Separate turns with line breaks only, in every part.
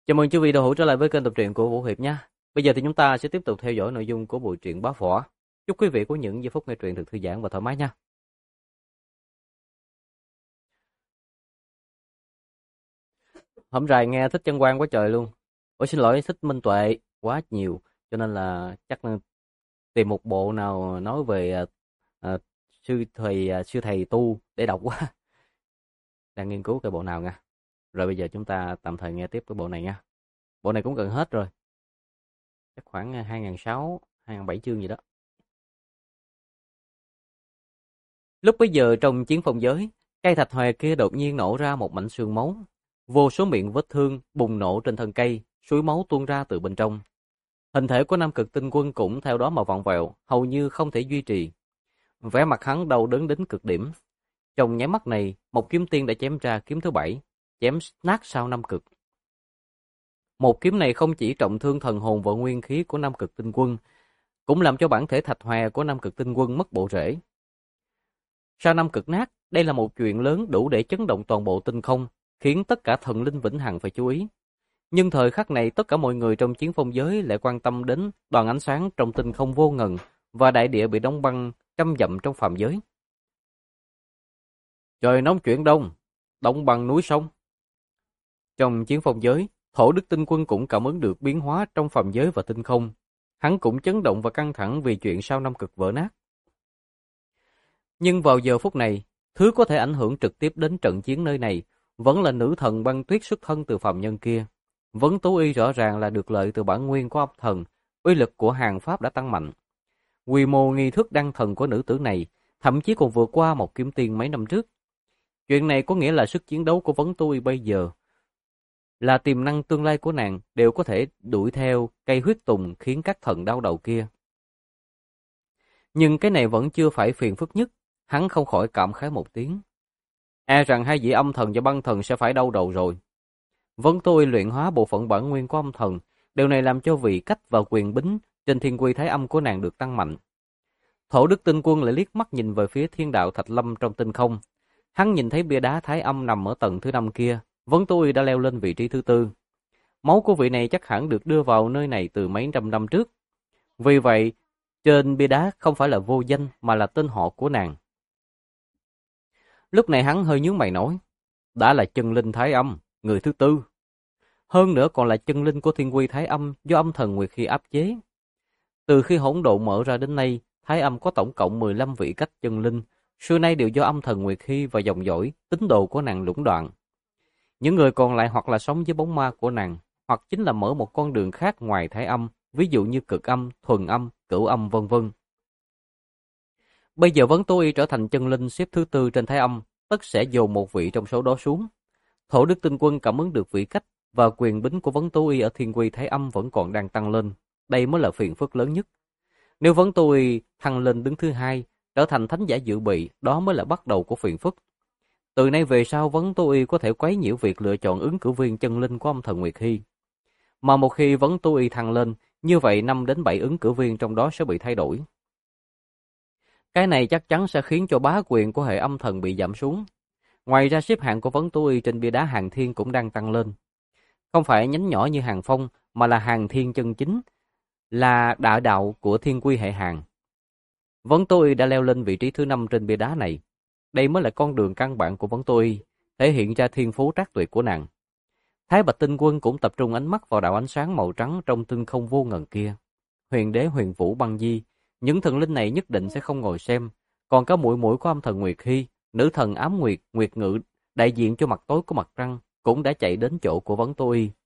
Chào mừng quý vị đã hữu trở lại với kênh đọc truyện của Vũ Hiệp nha. Bây giờ thì chúng ta sẽ tiếp tục theo dõi nội dung của bộ truyện Bá Phỏ. Chúc quý vị có những giây phút nghe truyện thật thư giãn và thoải mái nha. Hổm rày nghe thích Chân Quan quá trời luôn. Ôi xin lỗi, thích Minh Tuệ quá nhiều, cho nên là chắc là tìm một bộ nào nói về à, sư thầy tu để đọc quá. Đang nghiên cứu cái bộ nào nha. Rồi bây giờ chúng ta tạm thời nghe tiếp cái bộ này nha. Bộ này cũng gần hết rồi, chắc khoảng 2006, 2007 chương gì đó. Lúc bấy giờ trong chiến phong giới, cây thạch hòe kia đột nhiên nổ ra một mảnh xương máu. Vô số miệng vết thương bùng nổ trên thân cây, suối máu tuôn ra từ bên trong. Hình thể của Nam Cực Tinh Quân cũng theo đó mà vặn vẹo, hầu như không thể duy trì. Vẻ mặt hắn đau đớn đến cực điểm. Trong nháy mắt này, một kiếm tiên đã chém ra kiếm thứ 7, chém nát sau Nam Cực. Một kiếm này không chỉ trọng thương thần hồn và nguyên khí của Nam Cực Tinh Quân, cũng làm cho bản thể thạch hòe của Nam Cực Tinh Quân mất bộ rễ. Sao Nam Cực nát, đây là một chuyện lớn đủ để chấn động toàn bộ tinh không, khiến tất cả thần linh vĩnh hằng phải chú ý. Nhưng thời khắc này tất cả mọi người trong chiến phong giới lại quan tâm đến đoàn ánh sáng trong tinh không vô ngần và đại địa bị đóng băng trăm dặm trong phàm giới. Trời nóng chuyển đông, đóng băng núi sông. Trong chiến phong giới, Thổ Đức Tinh Quân cũng cảm ứng được biến hóa trong phàm giới và tinh không. Hắn cũng chấn động và căng thẳng vì chuyện sao Nam Cực vỡ nát. Nhưng vào giờ phút này, thứ có thể ảnh hưởng trực tiếp đến trận chiến nơi này vẫn là nữ thần băng tuyết xuất thân từ phàm nhân kia. Vấn Tú Y rõ ràng là được lợi từ bản nguyên của âm thần, uy lực của hàng pháp đã tăng mạnh. Quy mô nghi thức đăng thần của nữ tử này thậm chí còn vượt qua một kiếm tiên mấy năm trước. Chuyện này có nghĩa là sức chiến đấu của Vấn Tú Y bây giờ là tiềm năng tương lai của nàng đều có thể đuổi theo cây huyết tùng khiến các thần đau đầu kia. Nhưng cái này vẫn chưa phải phiền phức nhất, hắn không khỏi cảm khái một tiếng. E rằng hai vị âm thần và băng thần sẽ phải đau đầu rồi. Vấn Tú Y luyện hóa bộ phận bản nguyên của âm thần, điều này làm cho vị cách và quyền bính trên thiên quy thái âm của nàng được tăng mạnh. Thổ Đức Tinh Quân lại liếc mắt nhìn về phía thiên đạo Thạch Lâm trong tinh không. Hắn nhìn thấy bia đá thái âm nằm ở tầng thứ 5 kia, Vấn Tú Y đã leo lên vị trí thứ 4. Máu của vị này chắc hẳn được đưa vào nơi này từ mấy trăm năm trước. Vì vậy, trên bia đá không phải là vô danh mà là tên họ của nàng. Lúc này hắn hơi nhướng mày nói, đã là chân linh thái âm, người thứ 4. Hơn nữa còn là chân linh của thiên quy thái âm do âm thần Nguyệt Khi áp chế. Từ khi hỗn độn mở ra đến nay, thái âm có tổng cộng 15 vị cách chân linh, xưa nay đều do âm thần Nguyệt Khi và dòng dõi, tín đồ của nàng lũng đoạn. Những người còn lại hoặc là sống với bóng ma của nàng, hoặc chính là mở một con đường khác ngoài thái âm, ví dụ như cực âm, thuần âm, cửu âm vân vân. Bây giờ Vấn Tú Y trở thành chân linh xếp thứ 4 trên thái âm, tất sẽ dồn một vị trong số đó xuống. Thổ Đức Tinh Quân cảm ứng được vị cách và quyền bính của Vấn Tú Y ở thiên quy thái âm vẫn còn đang tăng lên. Đây mới là phiền phức lớn nhất. Nếu Vấn Tú Y thăng lên đứng thứ 2, trở thành thánh giả dự bị, đó mới là bắt đầu của phiền phức. Từ nay về sau, Vấn Tú Y có thể quấy nhiễu việc lựa chọn ứng cử viên chân linh của âm thần Nguyệt Hy. Mà một khi Vấn Tú Y thăng lên, như vậy 5 đến 7 ứng cử viên trong đó sẽ bị thay đổi. Cái này chắc chắn sẽ khiến cho bá quyền của hệ âm thần bị giảm xuống. Ngoài ra xếp hạng của Vấn Tú Y trên bia đá Hàng Thiên cũng đang tăng lên. Không phải nhánh nhỏ như Hàng Phong, mà là Hàng Thiên chân chính, là đại đạo của thiên quy hệ Hàng. Vấn Tú Y đã leo lên vị trí thứ 5 trên bia đá này. Đây mới là con đường căn bản của Vấn Tú Y, thể hiện ra thiên phú trác tuyệt của nàng. Thái Bạch Tinh Quân cũng tập trung ánh mắt vào đạo ánh sáng màu trắng trong tinh không vô ngần kia. Huyền Đế, Huyền Vũ, Băng Di, những thần linh này nhất định sẽ không ngồi xem. Còn có muội muội của âm thần Nguyệt Hy, nữ thần Ám Nguyệt, Nguyệt Ngự, đại diện cho mặt tối của mặt trăng, cũng đã chạy đến chỗ của Vấn Tú Y.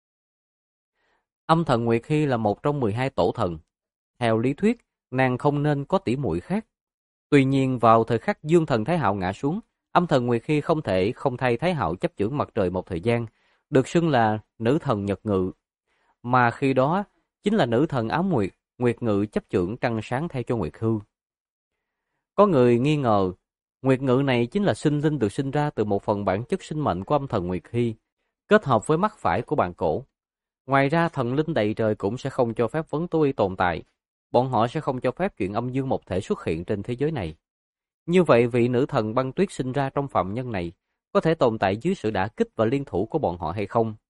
Âm thần Nguyệt Hy là một trong 12 tổ thần. Theo lý thuyết, nàng không nên có tỷ muội khác. Tuy nhiên vào thời khắc Dương thần Thái Hạo ngã xuống, âm thần Nguyệt Hy không thể không thay Thái Hạo chấp chưởng mặt trời một thời gian, được xưng là nữ thần Nhật Ngự. Mà khi đó chính là nữ thần Ám Nguyệt, Nguyệt Ngự chấp chưởng trăng sáng thay cho Nguyệt Hư. Có người nghi ngờ, Nguyệt Ngự này chính là sinh linh được sinh ra từ một phần bản chất sinh mệnh của âm thần Nguyệt Hy, kết hợp với mắt phải của bàn cổ. Ngoài ra thần linh đầy trời cũng sẽ không cho phép Vấn Tú Y tồn tại. Bọn họ sẽ không cho phép chuyện âm dương một thể xuất hiện trên thế giới này. Như vậy vị nữ thần băng tuyết sinh ra trong phạm nhân này có thể tồn tại dưới sự đả kích và liên thủ của bọn họ hay không?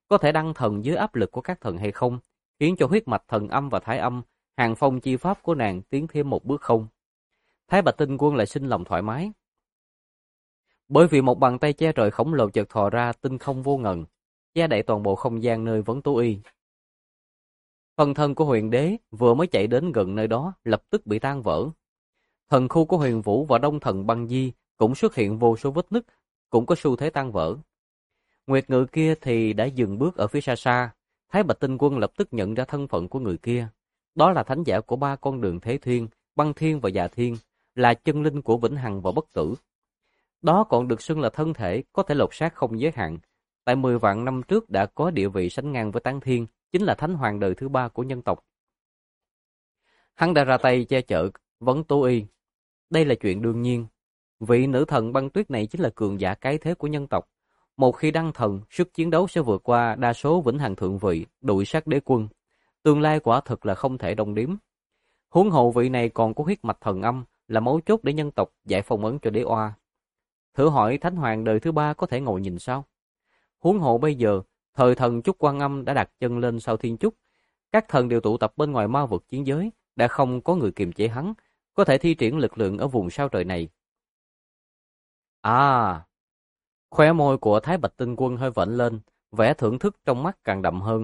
có thể đăng thần dưới áp lực của các thần hay không, khiến cho huyết mạch thần âm và thái âm, hàng phong chi pháp của nàng tiến thêm một bước không? Thái Bạch Tinh Quân lại sinh lòng thoải mái. Bởi vì một bàn tay che trời khổng lồ chợt thò ra tinh không vô ngần, che đậy toàn bộ không gian nơi Vấn Tố Y. Phần thân của huyền đế vừa mới chạy đến gần nơi đó lập tức bị tan vỡ. Thần khu của Huyền Vũ và Đông Thần Băng Di cũng xuất hiện vô số vết nứt, cũng có xu thế tan vỡ. Nguyệt Ngự kia thì đã dừng bước ở phía xa xa. Thái Bạch Tinh Quân lập tức nhận ra thân phận của người kia. Đó là thánh giả của ba con đường Thế Thiên, Băng Thiên và Dạ Thiên, là chân linh của vĩnh hằng và bất tử. Đó còn được xưng là thân thể có thể lột xác không giới hạn. Tại 10 vạn năm trước đã có địa vị sánh ngang với Tán Thiên, chính là thánh hoàng đời thứ 3 của nhân tộc. Hắn đã ra tay che chở Vấn Tố Y. Đây là chuyện đương nhiên. Vị nữ thần băng tuyết này chính là cường giả cái thế của nhân tộc. Một khi đăng thần, sức chiến đấu sẽ vượt qua đa số vĩnh hằng thượng vị, đuổi sát đế quân. Tương lai quả thực là không thể đong đếm. Huống hộ vị này còn có huyết mạch thần âm, là mấu chốt để nhân tộc giải phong ấn cho đế oa. Thử hỏi thánh hoàng đời thứ 3 có thể ngồi nhìn sao? Huống hộ bây giờ, thời thần Trúc Quan Âm đã đặt chân lên sau thiên trúc. Các thần đều tụ tập bên ngoài ma vực chiến giới, đã không có người kiềm chế hắn, có thể thi triển lực lượng ở vùng sao trời này. À, khóe môi của Thái Bạch Tinh Quân hơi vểnh lên, vẻ thưởng thức trong mắt càng đậm hơn.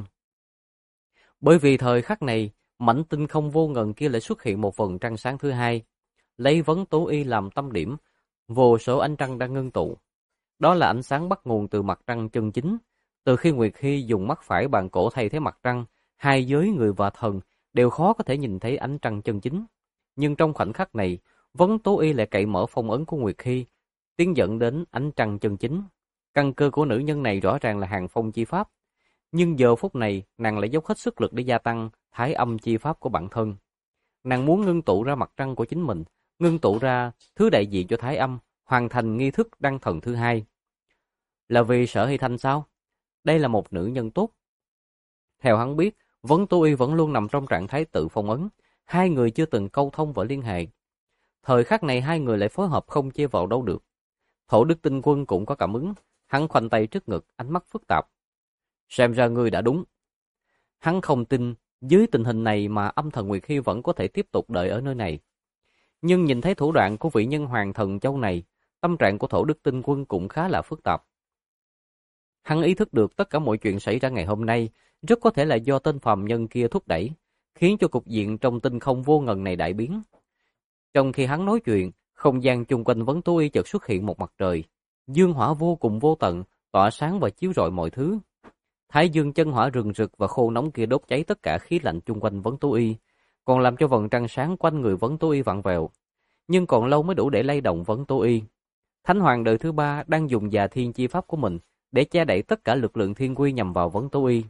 Bởi vì thời khắc này, mảnh tinh không vô ngần kia lại xuất hiện một vầng trăng sáng thứ hai, lấy Vấn Tố Y làm tâm điểm, vô số ánh trăng đang ngưng tụ. Đó là ánh sáng bắt nguồn từ mặt trăng chân chính. Từ khi Nguyệt Hy dùng mắt phải bàn cổ thay thế mặt trăng, hai giới người và thần đều khó có thể nhìn thấy ánh trăng chân chính. Nhưng trong khoảnh khắc này, Vấn Tố Y lại cậy mở phong ấn của Nguyệt Hy, tiến dẫn đến ánh trăng chân chính. Căn cơ của nữ nhân này rõ ràng là hàng phong chi pháp. Nhưng giờ phút này, nàng lại dốc hết sức lực để gia tăng thái âm chi pháp của bản thân. Nàng muốn ngưng tụ ra mặt trăng của chính mình, ngưng tụ ra thứ đại diện cho thái âm, hoàn thành nghi thức đăng thần thứ hai. Là vì Sở Hy Thanh sao? Đây là một nữ nhân tốt. Theo hắn biết, Vấn Tố Y vẫn luôn nằm trong trạng thái tự phong ấn. Hai người chưa từng câu thông và liên hệ. Thời khắc này hai người lại phối hợp không chê vào đâu được. Thổ Đức Tinh Quân cũng có cảm ứng. Hắn khoanh tay trước ngực, ánh mắt phức tạp. Xem ra ngươi đã đúng. Hắn không tin, dưới tình hình này mà âm thần Nguyệt Hy vẫn có thể tiếp tục đợi ở nơi này. Nhưng nhìn thấy thủ đoạn của vị nhân hoàng thần châu này, tâm trạng của Thổ Đức Tinh Quân cũng khá là phức tạp. Hắn ý thức được tất cả mọi chuyện xảy ra ngày hôm nay rất có thể là do tên phàm nhân kia thúc đẩy, khiến cho cục diện trong tinh không vô ngần này đại biến. Trong khi hắn nói chuyện, không gian chung quanh Vấn Tố Y chợt xuất hiện một mặt trời. Dương hỏa vô cùng vô tận, tỏa sáng và chiếu rọi mọi thứ. Thái dương chân hỏa rừng rực và khô nóng kia đốt cháy tất cả khí lạnh chung quanh Vấn Tố Y, còn làm cho vầng trăng sáng quanh người Vấn Tố Y vặn vẹo. Nhưng còn lâu mới đủ để lay động Vấn Tố Y. Thánh hoàng đời thứ 3 đang dùng Già Thiên chi pháp của mình để che đậy tất cả lực lượng thiên quy nhằm vào Vấn Tố Y.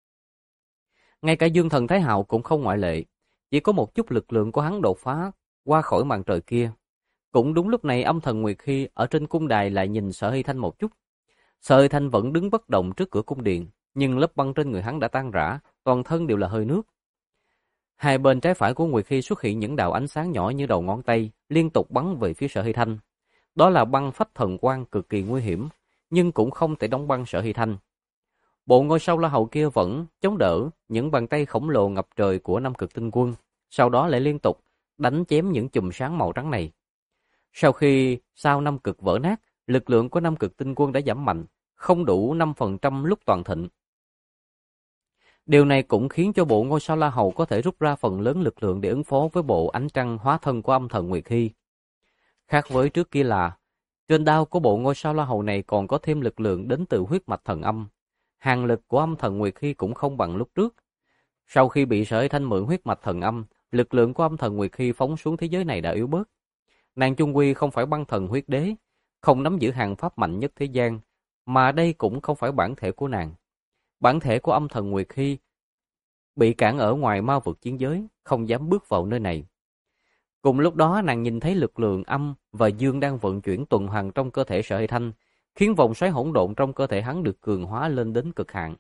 Ngay cả Dương Thần Thái Hạo cũng không ngoại lệ, chỉ có một chút lực lượng của hắn đột phá qua khỏi màn trời kia. Cũng đúng lúc này âm thần Nguyệt Hy ở trên cung đài lại nhìn Sở Hy Thanh một chút. Sở Hy Thanh vẫn đứng bất động trước cửa cung điện, nhưng lớp băng trên người hắn đã tan rã, toàn thân đều là hơi nước. Hai bên trái phải của Nguyệt Hy xuất hiện những đạo ánh sáng nhỏ như đầu ngón tay, liên tục bắn về phía Sở Hy Thanh. Đó là băng phách thần quang cực kỳ nguy hiểm, nhưng cũng không thể đóng băng Sở Hy Thanh. Bộ ngôi sao La Hầu kia vẫn chống đỡ những bàn tay khổng lồ ngập trời của Nam Cực Tinh Quân, sau đó lại liên tục đánh chém những chùm sáng màu trắng này. Sau khi sao Nam Cực vỡ nát, lực lượng của Nam Cực Tinh Quân đã giảm mạnh, không đủ 5% lúc toàn thịnh. Điều này cũng khiến cho bộ ngôi sao La Hầu có thể rút ra phần lớn lực lượng để ứng phó với bộ ánh trăng hóa thân của âm thần Nguyệt Hy. Khác với trước kia là, trên đao của bộ ngôi sao La Hầu này còn có thêm lực lượng đến từ huyết mạch thần âm. Hàn lực của âm thần Nguyệt Hy cũng không bằng lúc trước. Sau khi bị Sở Hy Thanh mượn huyết mạch thần âm, lực lượng của âm thần Nguyệt Hy phóng xuống thế giới này đã yếu bớt. Nàng chung quy không phải băng thần huyết đế, không nắm giữ hàng pháp mạnh nhất thế gian, mà đây cũng không phải bản thể của nàng. Bản thể của âm thần Nguyệt Hy bị cản ở ngoài ma vực chiến giới, không dám bước vào nơi này. Cùng lúc đó nàng nhìn thấy lực lượng âm và dương đang vận chuyển tuần hoàn trong cơ thể Sở Hy Thanh, khiến vòng xoáy hỗn độn trong cơ thể hắn được cường hóa lên đến cực hạn.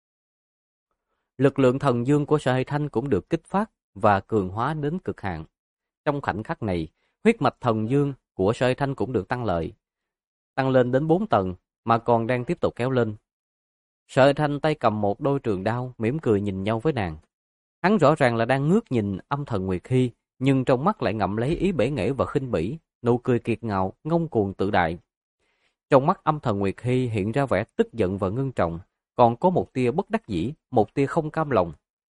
Lực lượng thần dương của Sở Hy Thanh cũng được kích phát và cường hóa đến cực hạn. Trong khoảnh khắc này, huyết mạch thần dương của Sở Hy Thanh cũng được tăng lên đến 4 tầng, mà còn đang tiếp tục kéo lên. Sở Hải Thanh tay cầm một đôi trường đao, mỉm cười nhìn nhau với nàng. Hắn rõ ràng là đang ngước nhìn âm thần Nguyệt Hy, nhưng trong mắt lại ngậm lấy ý bể nghệ và khinh bỉ, nụ cười kiệt ngạo, ngông cuồng tự đại. Trong mắt âm thần Nguyệt Hy hiện ra vẻ tức giận và ngưng trọng, còn có một tia bất đắc dĩ, một tia không cam lòng.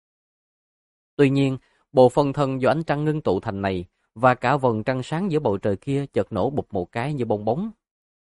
Tuy nhiên, bộ phận thân do ánh trăng ngưng tụ thành này và cả vầng trăng sáng giữa bầu trời kia chợt nổ bụp một cái như bong bóng.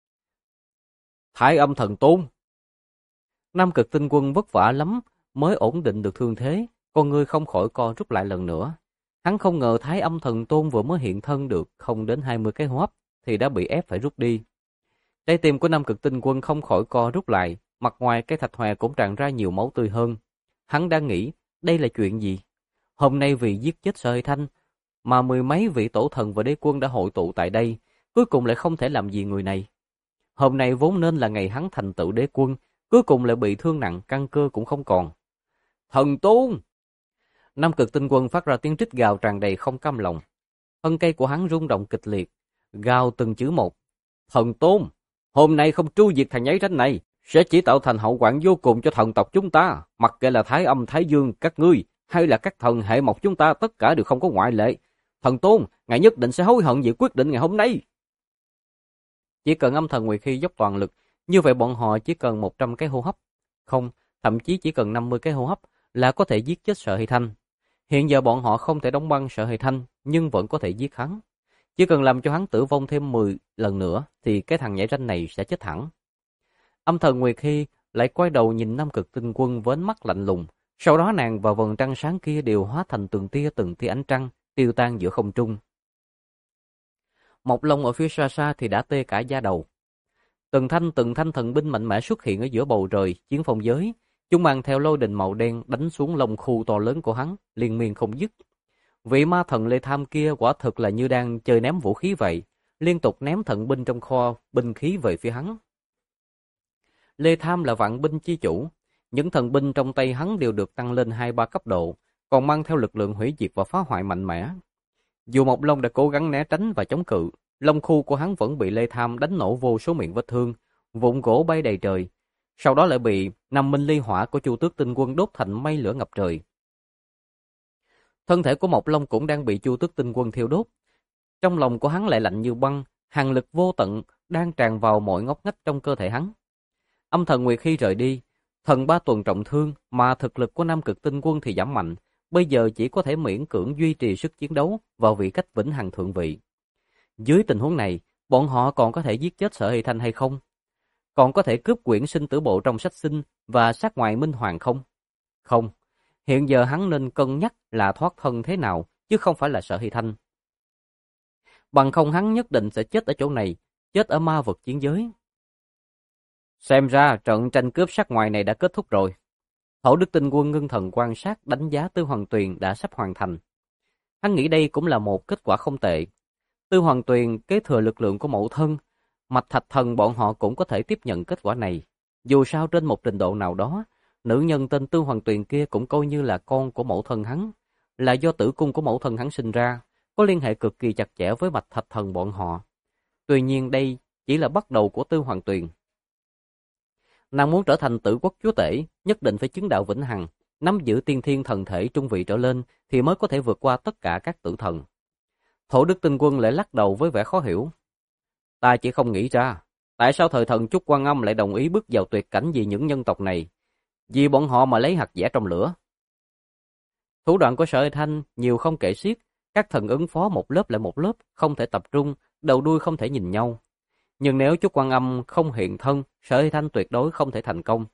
Thái âm thần tôn! Nam Cực Tinh Quân vất vả lắm mới ổn định được thương thế, con ngươi không khỏi co rút lại lần nữa. Hắn không ngờ Thái âm thần tôn vừa mới hiện thân được không đến 20 cái hô hấp thì đã bị ép phải rút đi. Trái tim của Nam Cực Tinh Quân không khỏi co rút lại, mặt ngoài cái thạch hòe cũng tràn ra nhiều máu tươi hơn. Hắn đang nghĩ, đây là chuyện gì? Hôm nay vì giết chết Sở Hải Thanh, mà mười mấy vị tổ thần và đế quân đã hội tụ tại đây, cuối cùng lại không thể làm gì người này. Hôm nay vốn nên là ngày hắn thành tựu đế quân, cuối cùng lại bị thương nặng, căn cơ cũng không còn. Thần tôn! Nam Cực Tinh Quân phát ra tiếng rít gào tràn đầy không cam lòng. Thân cây của hắn rung động kịch liệt, gào từng chữ một. Thần tôn! Hôm nay không tru diệt thằng nhái ránh này, sẽ chỉ tạo thành hậu quả vô cùng cho thần tộc chúng ta. Mặc kệ là Thái Âm, Thái Dương, các ngươi, hay là các thần hệ mộc chúng ta, tất cả đều không có ngoại lệ. Thần tôn, ngài nhất định sẽ hối hận vì quyết định ngày hôm nay. Chỉ cần âm thần Nguyệt Hy dốc toàn lực, như vậy bọn họ chỉ cần 100 cái hô hấp. Không, thậm chí chỉ cần 50 cái hô hấp là có thể giết chết Sở Hải Thanh. Hiện giờ bọn họ không thể đóng băng Sở Hải Thanh, nhưng vẫn có thể giết hắn. Chỉ cần làm cho hắn tử vong thêm 10 lần nữa, thì cái thằng nhảy ranh này sẽ chết thẳng. Âm thần Nguyệt Hy lại quay đầu nhìn Nam Cực Tinh Quân với ánh mắt lạnh lùng. Sau đó nàng và vầng trăng sáng kia đều hóa thành từng tia ánh trăng, tiêu tan giữa không trung. Mộc Long ở phía xa xa thì đã tê cả da đầu. Từng thanh thần binh mạnh mẽ xuất hiện ở giữa bầu trời, chiến phong giới. Chúng mang theo lôi đình màu đen đánh xuống lông khu to lớn của hắn, liên miên không dứt. Vị ma thần Lê Tham kia quả thực là như đang chơi ném vũ khí vậy, liên tục ném thần binh trong kho binh khí về phía hắn. Lê Tham là vạn binh chi chủ, những thần binh trong tay hắn đều được tăng lên 2-3 cấp độ, còn mang theo lực lượng hủy diệt và phá hoại mạnh mẽ. Dù Mộc Long đã cố gắng né tránh và chống cự, lông khu của hắn vẫn bị Lê Tham đánh nổ vô số miệng vết thương, vụn gỗ bay đầy trời, sau đó lại bị năm minh ly hỏa của Chu Tước Tinh Quân đốt thành mây lửa ngập trời. Thân thể của Mộc Long cũng đang bị Chu Tước Tinh Quân thiêu đốt. Trong lòng của hắn lại lạnh như băng, hàn lực vô tận đang tràn vào mọi ngóc ngách trong cơ thể hắn. Âm thần Nguyệt Hy rời đi, thần ba tuần trọng thương mà thực lực của Nam Cực Tinh Quân thì giảm mạnh, bây giờ chỉ có thể miễn cưỡng duy trì sức chiến đấu vào vị cách vĩnh hằng thượng vị. Dưới tình huống này, bọn họ còn có thể giết chết Sở Hải Thanh hay không? Còn có thể cướp quyển sinh tử bộ trong sách sinh và sát ngoại minh hoàng không? Không, hiện giờ hắn nên cân nhắc là thoát thân thế nào, chứ không phải là Sở Hải Thanh. Bằng không hắn nhất định sẽ chết ở chỗ này, chết ở ma vật chiến giới. Xem ra trận tranh cướp sát ngoài này đã kết thúc rồi. Thổ Đức Tinh Quân ngưng thần quan sát đánh giá Tư Hoàng Tuyền đã sắp hoàn thành. Hắn nghĩ đây cũng là một kết quả không tệ. Tư Hoàng Tuyền kế thừa lực lượng của mẫu thân, Mạch Thạch Thần bọn họ cũng có thể tiếp nhận kết quả này. Dù sao trên một trình độ nào đó, nữ nhân tên Tư Hoàng Tuyền kia cũng coi như là con của mẫu thân hắn, là do tử cung của mẫu thân hắn sinh ra, có liên hệ cực kỳ chặt chẽ với Mạch Thạch Thần bọn họ. Tuy nhiên đây chỉ là bắt đầu của Tư Hoàng Tuyền. Nàng muốn trở thành Tử Quốc chúa tể, nhất định phải chứng đạo vĩnh hằng, nắm giữ tiên thiên thần thể trung vị trở lên thì mới có thể vượt qua tất cả các tử thần. Thổ Đức Tinh Quân lại lắc đầu với vẻ khó hiểu. Ta chỉ không nghĩ ra, tại sao thời thần Trúc Quan Âm lại đồng ý bước vào tuyệt cảnh vì những nhân tộc này? Vì bọn họ mà lấy hạt dẻ trong lửa. Thủ đoạn của Sở Hải Thanh nhiều không kể xiết, các thần ứng phó một lớp lại một lớp, không thể tập trung, đầu đuôi không thể nhìn nhau. Nhưng nếu Trúc Quan Âm không hiện thân, Sở Hải Thanh tuyệt đối không thể thành công.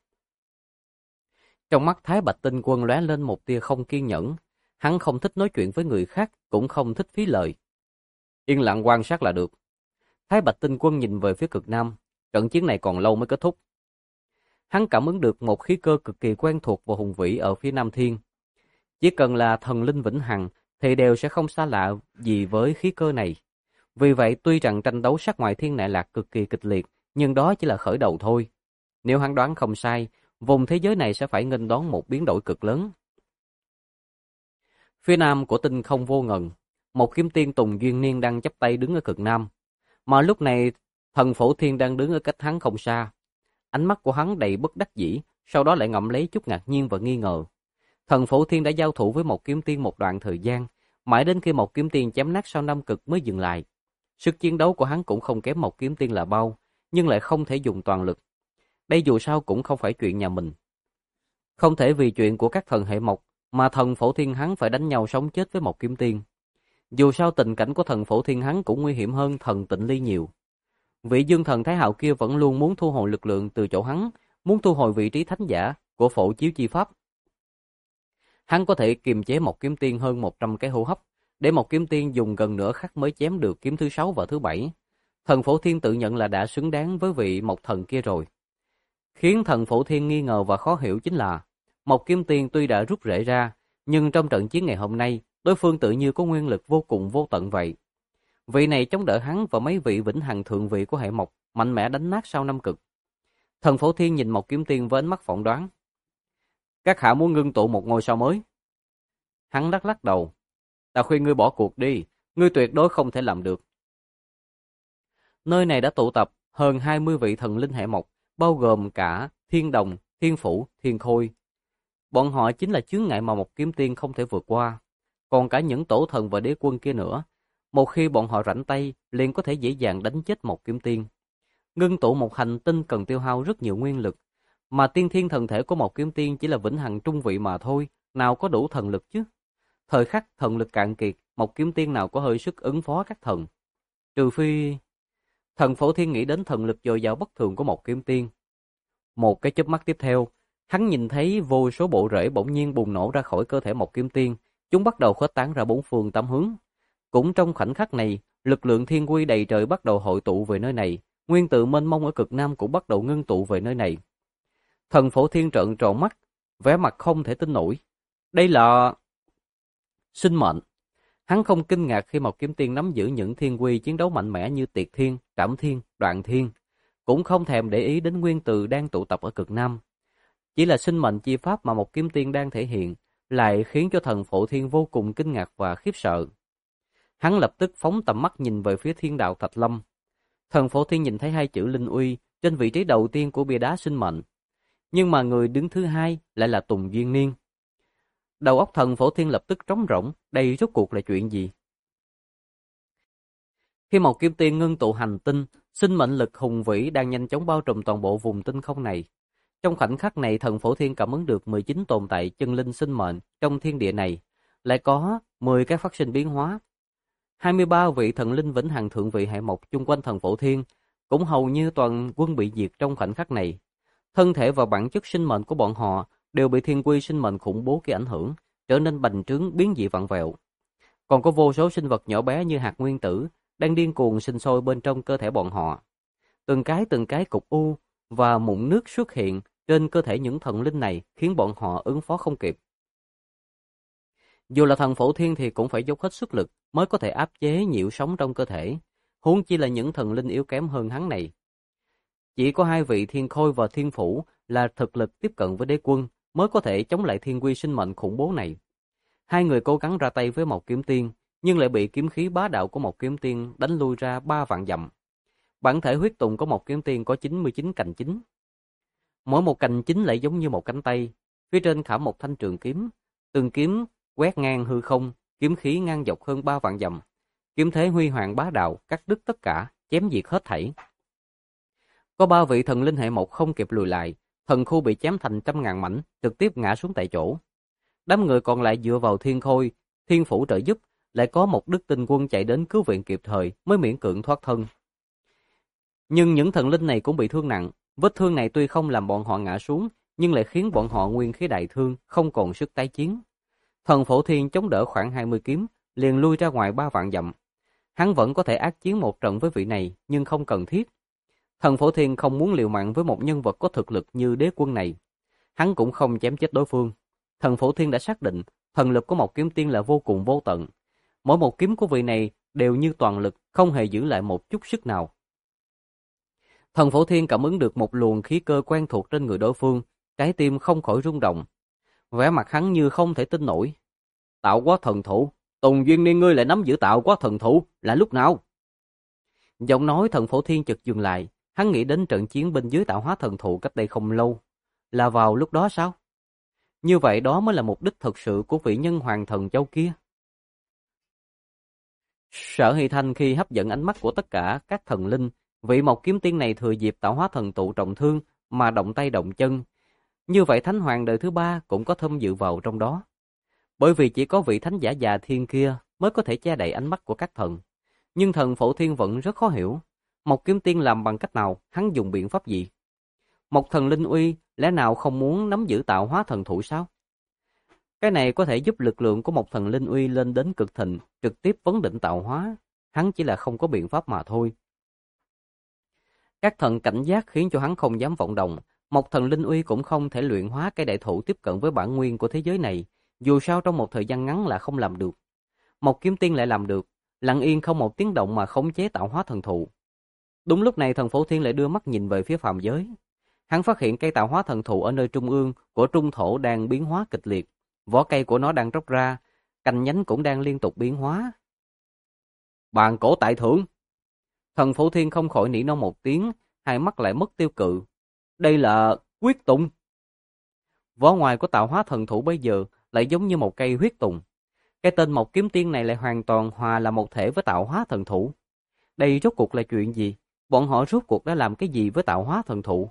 Trong mắt Thái Bạch Tinh Quân lóe lên một tia không kiên nhẫn. Hắn không thích nói chuyện với người khác, cũng không thích phí lời. Yên lặng quan sát là được. Thái Bạch Tinh Quân nhìn về phía cực nam, trận chiến này còn lâu mới kết thúc. Hắn cảm ứng được một khí cơ cực kỳ quen thuộc và hùng vĩ ở phía Nam Thiên. Chỉ cần là thần linh vĩnh hằng thì đều sẽ không xa lạ gì với khí cơ này. Vì vậy tuy rằng tranh đấu sát ngoại thiên nại lạc cực kỳ kịch liệt, nhưng đó chỉ là khởi đầu thôi. Nếu hắn đoán không sai, vùng thế giới này sẽ phải nghênh đón một biến đổi cực lớn. Phía nam của tinh không vô ngần, một kiếm tiên Tùng Duyên Niên đang chắp tay đứng ở cực nam. Mà lúc này, thần Phổ Thiên đang đứng ở cách hắn không xa. Ánh mắt của hắn đầy bất đắc dĩ, sau đó lại ngậm lấy chút ngạc nhiên và nghi ngờ. Thần Phổ Thiên đã giao thủ với Mộc Kiếm Tiên một đoạn thời gian, mãi đến khi Mộc Kiếm Tiên chém nát sao Nam Cực mới dừng lại. Sức chiến đấu của hắn cũng không kém Mộc Kiếm Tiên là bao, nhưng lại không thể dùng toàn lực. Đây dù sao cũng không phải chuyện nhà mình. Không thể vì chuyện của các thần hệ Mộc mà thần Phổ Thiên hắn phải đánh nhau sống chết với Mộc Kiếm Tiên. Dù sao tình cảnh của thần Phổ Thiên hắn cũng nguy hiểm hơn thần Tịnh Ly nhiều. Vị Dương Thần Thái Hạo kia vẫn luôn muốn thu hồi lực lượng từ chỗ hắn, muốn thu hồi vị trí thánh giả của Phổ Chiếu Chi Pháp. Hắn có thể kiềm chế Mộc Kiếm Tiên hơn 100 cái hô hấp, để Mộc Kiếm Tiên dùng gần nửa khắc mới chém được kiếm thứ 6 và thứ 7. Thần Phổ Thiên tự nhận là đã xứng đáng với vị Mộc Thần kia rồi. Khiến thần Phổ Thiên nghi ngờ và khó hiểu chính là, Mộc Kiếm Tiên tuy đã rút rễ ra, nhưng trong trận chiến ngày hôm nay, đối phương tự như có nguyên lực vô cùng vô tận vậy. Vị này chống đỡ hắn và mấy vị vĩnh hằng thượng vị của hệ Mộc, mạnh mẽ đánh nát sao Nam Cực. Thần Phổ Thiên nhìn Mộc Kiếm Tiên với ánh mắt phỏng đoán. Các hạ muốn ngưng tụ một ngôi sao mới. Hắn lắc lắc đầu. Ta khuyên ngươi bỏ cuộc đi, ngươi tuyệt đối không thể làm được. Nơi này đã tụ tập hơn 20 vị thần linh hệ Mộc, bao gồm cả Thiên Đồng, Thiên Phủ, Thiên Khôi. Bọn họ chính là chướng ngại mà Mộc Kiếm Tiên không thể vượt qua. Còn cả những tổ thần và đế quân kia nữa, một khi bọn họ rảnh tay, liền có thể dễ dàng đánh chết Mộc Kiếm Tiên. Ngưng tụ một hành tinh cần tiêu hao rất nhiều nguyên lực, mà tiên thiên thần thể của Mộc Kiếm Tiên chỉ là vĩnh hằng trung vị mà thôi, nào có đủ thần lực chứ. Thời khắc thần lực cạn kiệt, Mộc Kiếm Tiên nào có hơi sức ứng phó các thần. Trừ phi... Thần Phổ Thiên nghĩ đến thần lực dồi dào bất thường của Mộc Kiếm Tiên. Một cái chớp mắt tiếp theo, hắn nhìn thấy vô số bộ rễ bỗng nhiên bùng nổ ra khỏi cơ thể Mộc Kiếm Tiên, chúng bắt đầu khuếch tán ra bốn phương tám hướng. Cũng trong khoảnh khắc này, lực lượng thiên quy đầy trời bắt đầu hội tụ về nơi này, nguyên tử mênh mông ở cực nam cũng bắt đầu ngưng tụ về nơi này. Thần Phổ Thiên trợn tròn mắt, vẻ mặt không thể tin nổi. Đây là sinh mệnh. Hắn không kinh ngạc khi Mộc Kiếm Tiên nắm giữ những thiên quy chiến đấu mạnh mẽ như Tiệt Thiên, Trảm Thiên, Đoạn Thiên, cũng không thèm để ý đến nguyên tử đang tụ tập ở cực nam. Chỉ là sinh mệnh chi pháp mà Mộc Kiếm Tiên đang thể hiện, lại khiến cho thần Phổ Thiên vô cùng kinh ngạc và khiếp sợ. Hắn lập tức phóng tầm mắt nhìn về phía Thiên Đạo Thạch Lâm. Thần Phổ Thiên nhìn thấy hai chữ Linh Uy trên vị trí đầu tiên của bia đá sinh mệnh, nhưng mà người đứng thứ hai lại là Tùng Duyên Niên. Đầu óc thần Phổ Thiên lập tức trống rỗng, đây rốt cuộc là chuyện gì? Khi Mộc Kiếm Tiên ngưng tụ hành tinh, sinh mệnh lực hùng vĩ đang nhanh chóng bao trùm toàn bộ vùng tinh không này. Trong khoảnh khắc này, thần Phổ Thiên cảm ứng được 19 tồn tại chân linh sinh mệnh trong thiên địa này, lại có 10 cái phát sinh biến hóa. 23 vị thần linh vĩnh hằng thượng vị hệ Mộc chung quanh thần Phổ Thiên cũng hầu như toàn quân bị diệt trong khoảnh khắc này. Thân thể và bản chất sinh mệnh của bọn họ đều bị thiên quy sinh mệnh khủng bố kia ảnh hưởng, trở nên bành trướng biến dị vặn vẹo. Còn có vô số sinh vật nhỏ bé như hạt nguyên tử đang điên cuồng sinh sôi bên trong cơ thể bọn họ. Từng cái cục u và mụn nước xuất hiện trên cơ thể những thần linh này, khiến bọn họ ứng phó không kịp. Dù là thần Phổ Thiên thì cũng phải dốc hết sức lực mới có thể áp chế nhiễu sóng trong cơ thể, huống chi là những thần linh yếu kém hơn hắn này. Chỉ có hai vị Thiên Khôi và Thiên Phủ là thực lực tiếp cận với đế quân mới có thể chống lại thiên quy sinh mệnh khủng bố này. Hai người cố gắng ra tay với Mộc Kiếm Tiên, nhưng lại bị kiếm khí bá đạo của Mộc Kiếm Tiên đánh lui ra 3 vạn dặm. Bản thể huyết tùng của Mộc Kiếm Tiên có 99 cành chính. Mỗi một cành chính lại giống như một cánh tay, phía trên khảm một thanh trường kiếm, từng kiếm quét ngang hư không, kiếm khí ngang dọc hơn 3 vạn dặm. Kiếm thế huy hoàng bá đạo, cắt đứt tất cả, chém diệt hết thảy. Có 3 vị thần linh hệ Mộc không kịp lùi lại, thần khu bị chém thành trăm ngàn mảnh, trực tiếp ngã xuống tại chỗ. Đám người còn lại dựa vào Thiên Khôi, Thiên Phủ trợ giúp, lại có một đức tinh quân chạy đến cứu viện kịp thời mới miễn cưỡng thoát thân. Nhưng những thần linh này cũng bị thương nặng, vết thương này tuy không làm bọn họ ngã xuống, nhưng lại khiến bọn họ nguyên khí đại thương, không còn sức tái chiến. Thần Phổ Thiên chống đỡ khoảng 20 kiếm, liền lui ra ngoài 3 vạn dặm. Hắn vẫn có thể ác chiến một trận với vị này, nhưng không cần thiết. Thần Phổ Thiên không muốn liều mạng với một nhân vật có thực lực như đế quân này. Hắn cũng không chém chết đối phương. Thần Phổ Thiên đã xác định, thần lực của Mộc Kiếm Tiên là vô cùng vô tận. Mỗi một kiếm của vị này đều như toàn lực, không hề giữ lại một chút sức nào. Thần Phổ Thiên cảm ứng được một luồng khí cơ quen thuộc trên người đối phương, trái tim không khỏi rung động. Vẻ mặt hắn như không thể tin nổi. Tạo hóa thần thụ, Tùng Duyên Niên ngươi lại nắm giữ tạo hóa thần thụ, là lúc nào? Giọng nói Thần Phổ Thiên chợt dừng lại, hắn nghĩ đến trận chiến bên dưới tạo hóa thần thụ cách đây không lâu. là vào lúc đó sao? Như vậy đó mới là mục đích thực sự của vị nhân hoàng thần châu kia. Sở Hy Thanh khi hấp dẫn ánh mắt của tất cả các thần linh, vị Mộc Kiếm Tiên này thừa dịp tạo hóa thần tụ trọng thương mà động tay động chân. Như vậy Thánh Hoàng đời thứ ba cũng có tham dự vào trong đó. Bởi vì chỉ có vị thánh giả già thiên kia mới có thể che đậy ánh mắt của các thần. Nhưng thần Phổ Thiên vẫn rất khó hiểu. Mộc Kiếm Tiên làm bằng cách nào, hắn dùng biện pháp gì? Một thần linh uy lẽ nào không muốn nắm giữ tạo hóa thần thụ sao? Cái này có thể giúp lực lượng của một thần linh uy lên đến cực thịnh, trực tiếp vấn đỉnh tạo hóa. Hắn chỉ là không có biện pháp mà thôi. Các thần cảnh giác khiến cho hắn không dám vọng động. Một thần linh uy cũng không thể luyện hóa cái đại thụ tiếp cận với bản nguyên của thế giới này. Dù sao trong một thời gian ngắn là không làm được. Một kiếm tiên lại làm được, lặng yên không một tiếng động mà khống chế tạo hóa thần thụ. Đúng lúc này thần Phổ Thiên lại đưa mắt nhìn về phía phàm giới. Hắn phát hiện cây tạo hóa thần thụ ở nơi trung ương của trung thổ đang biến hóa kịch liệt. Vỏ cây của nó đang róc ra, cành nhánh cũng đang liên tục biến hóa. Bàn cổ tại thượng! Thần Phổ Thiên không khỏi nỉ non một tiếng, hai mắt lại mất tiêu cự. Đây là huyết tùng. Vỏ ngoài của tạo hóa thần thụ bây giờ lại giống như một cây huyết tùng. Cái tên Mộc Kiếm Tiên này lại hoàn toàn hòa là một thể với tạo hóa thần thụ. Đây rốt cuộc là chuyện gì? Bọn họ rốt cuộc đã làm cái gì với tạo hóa thần thụ?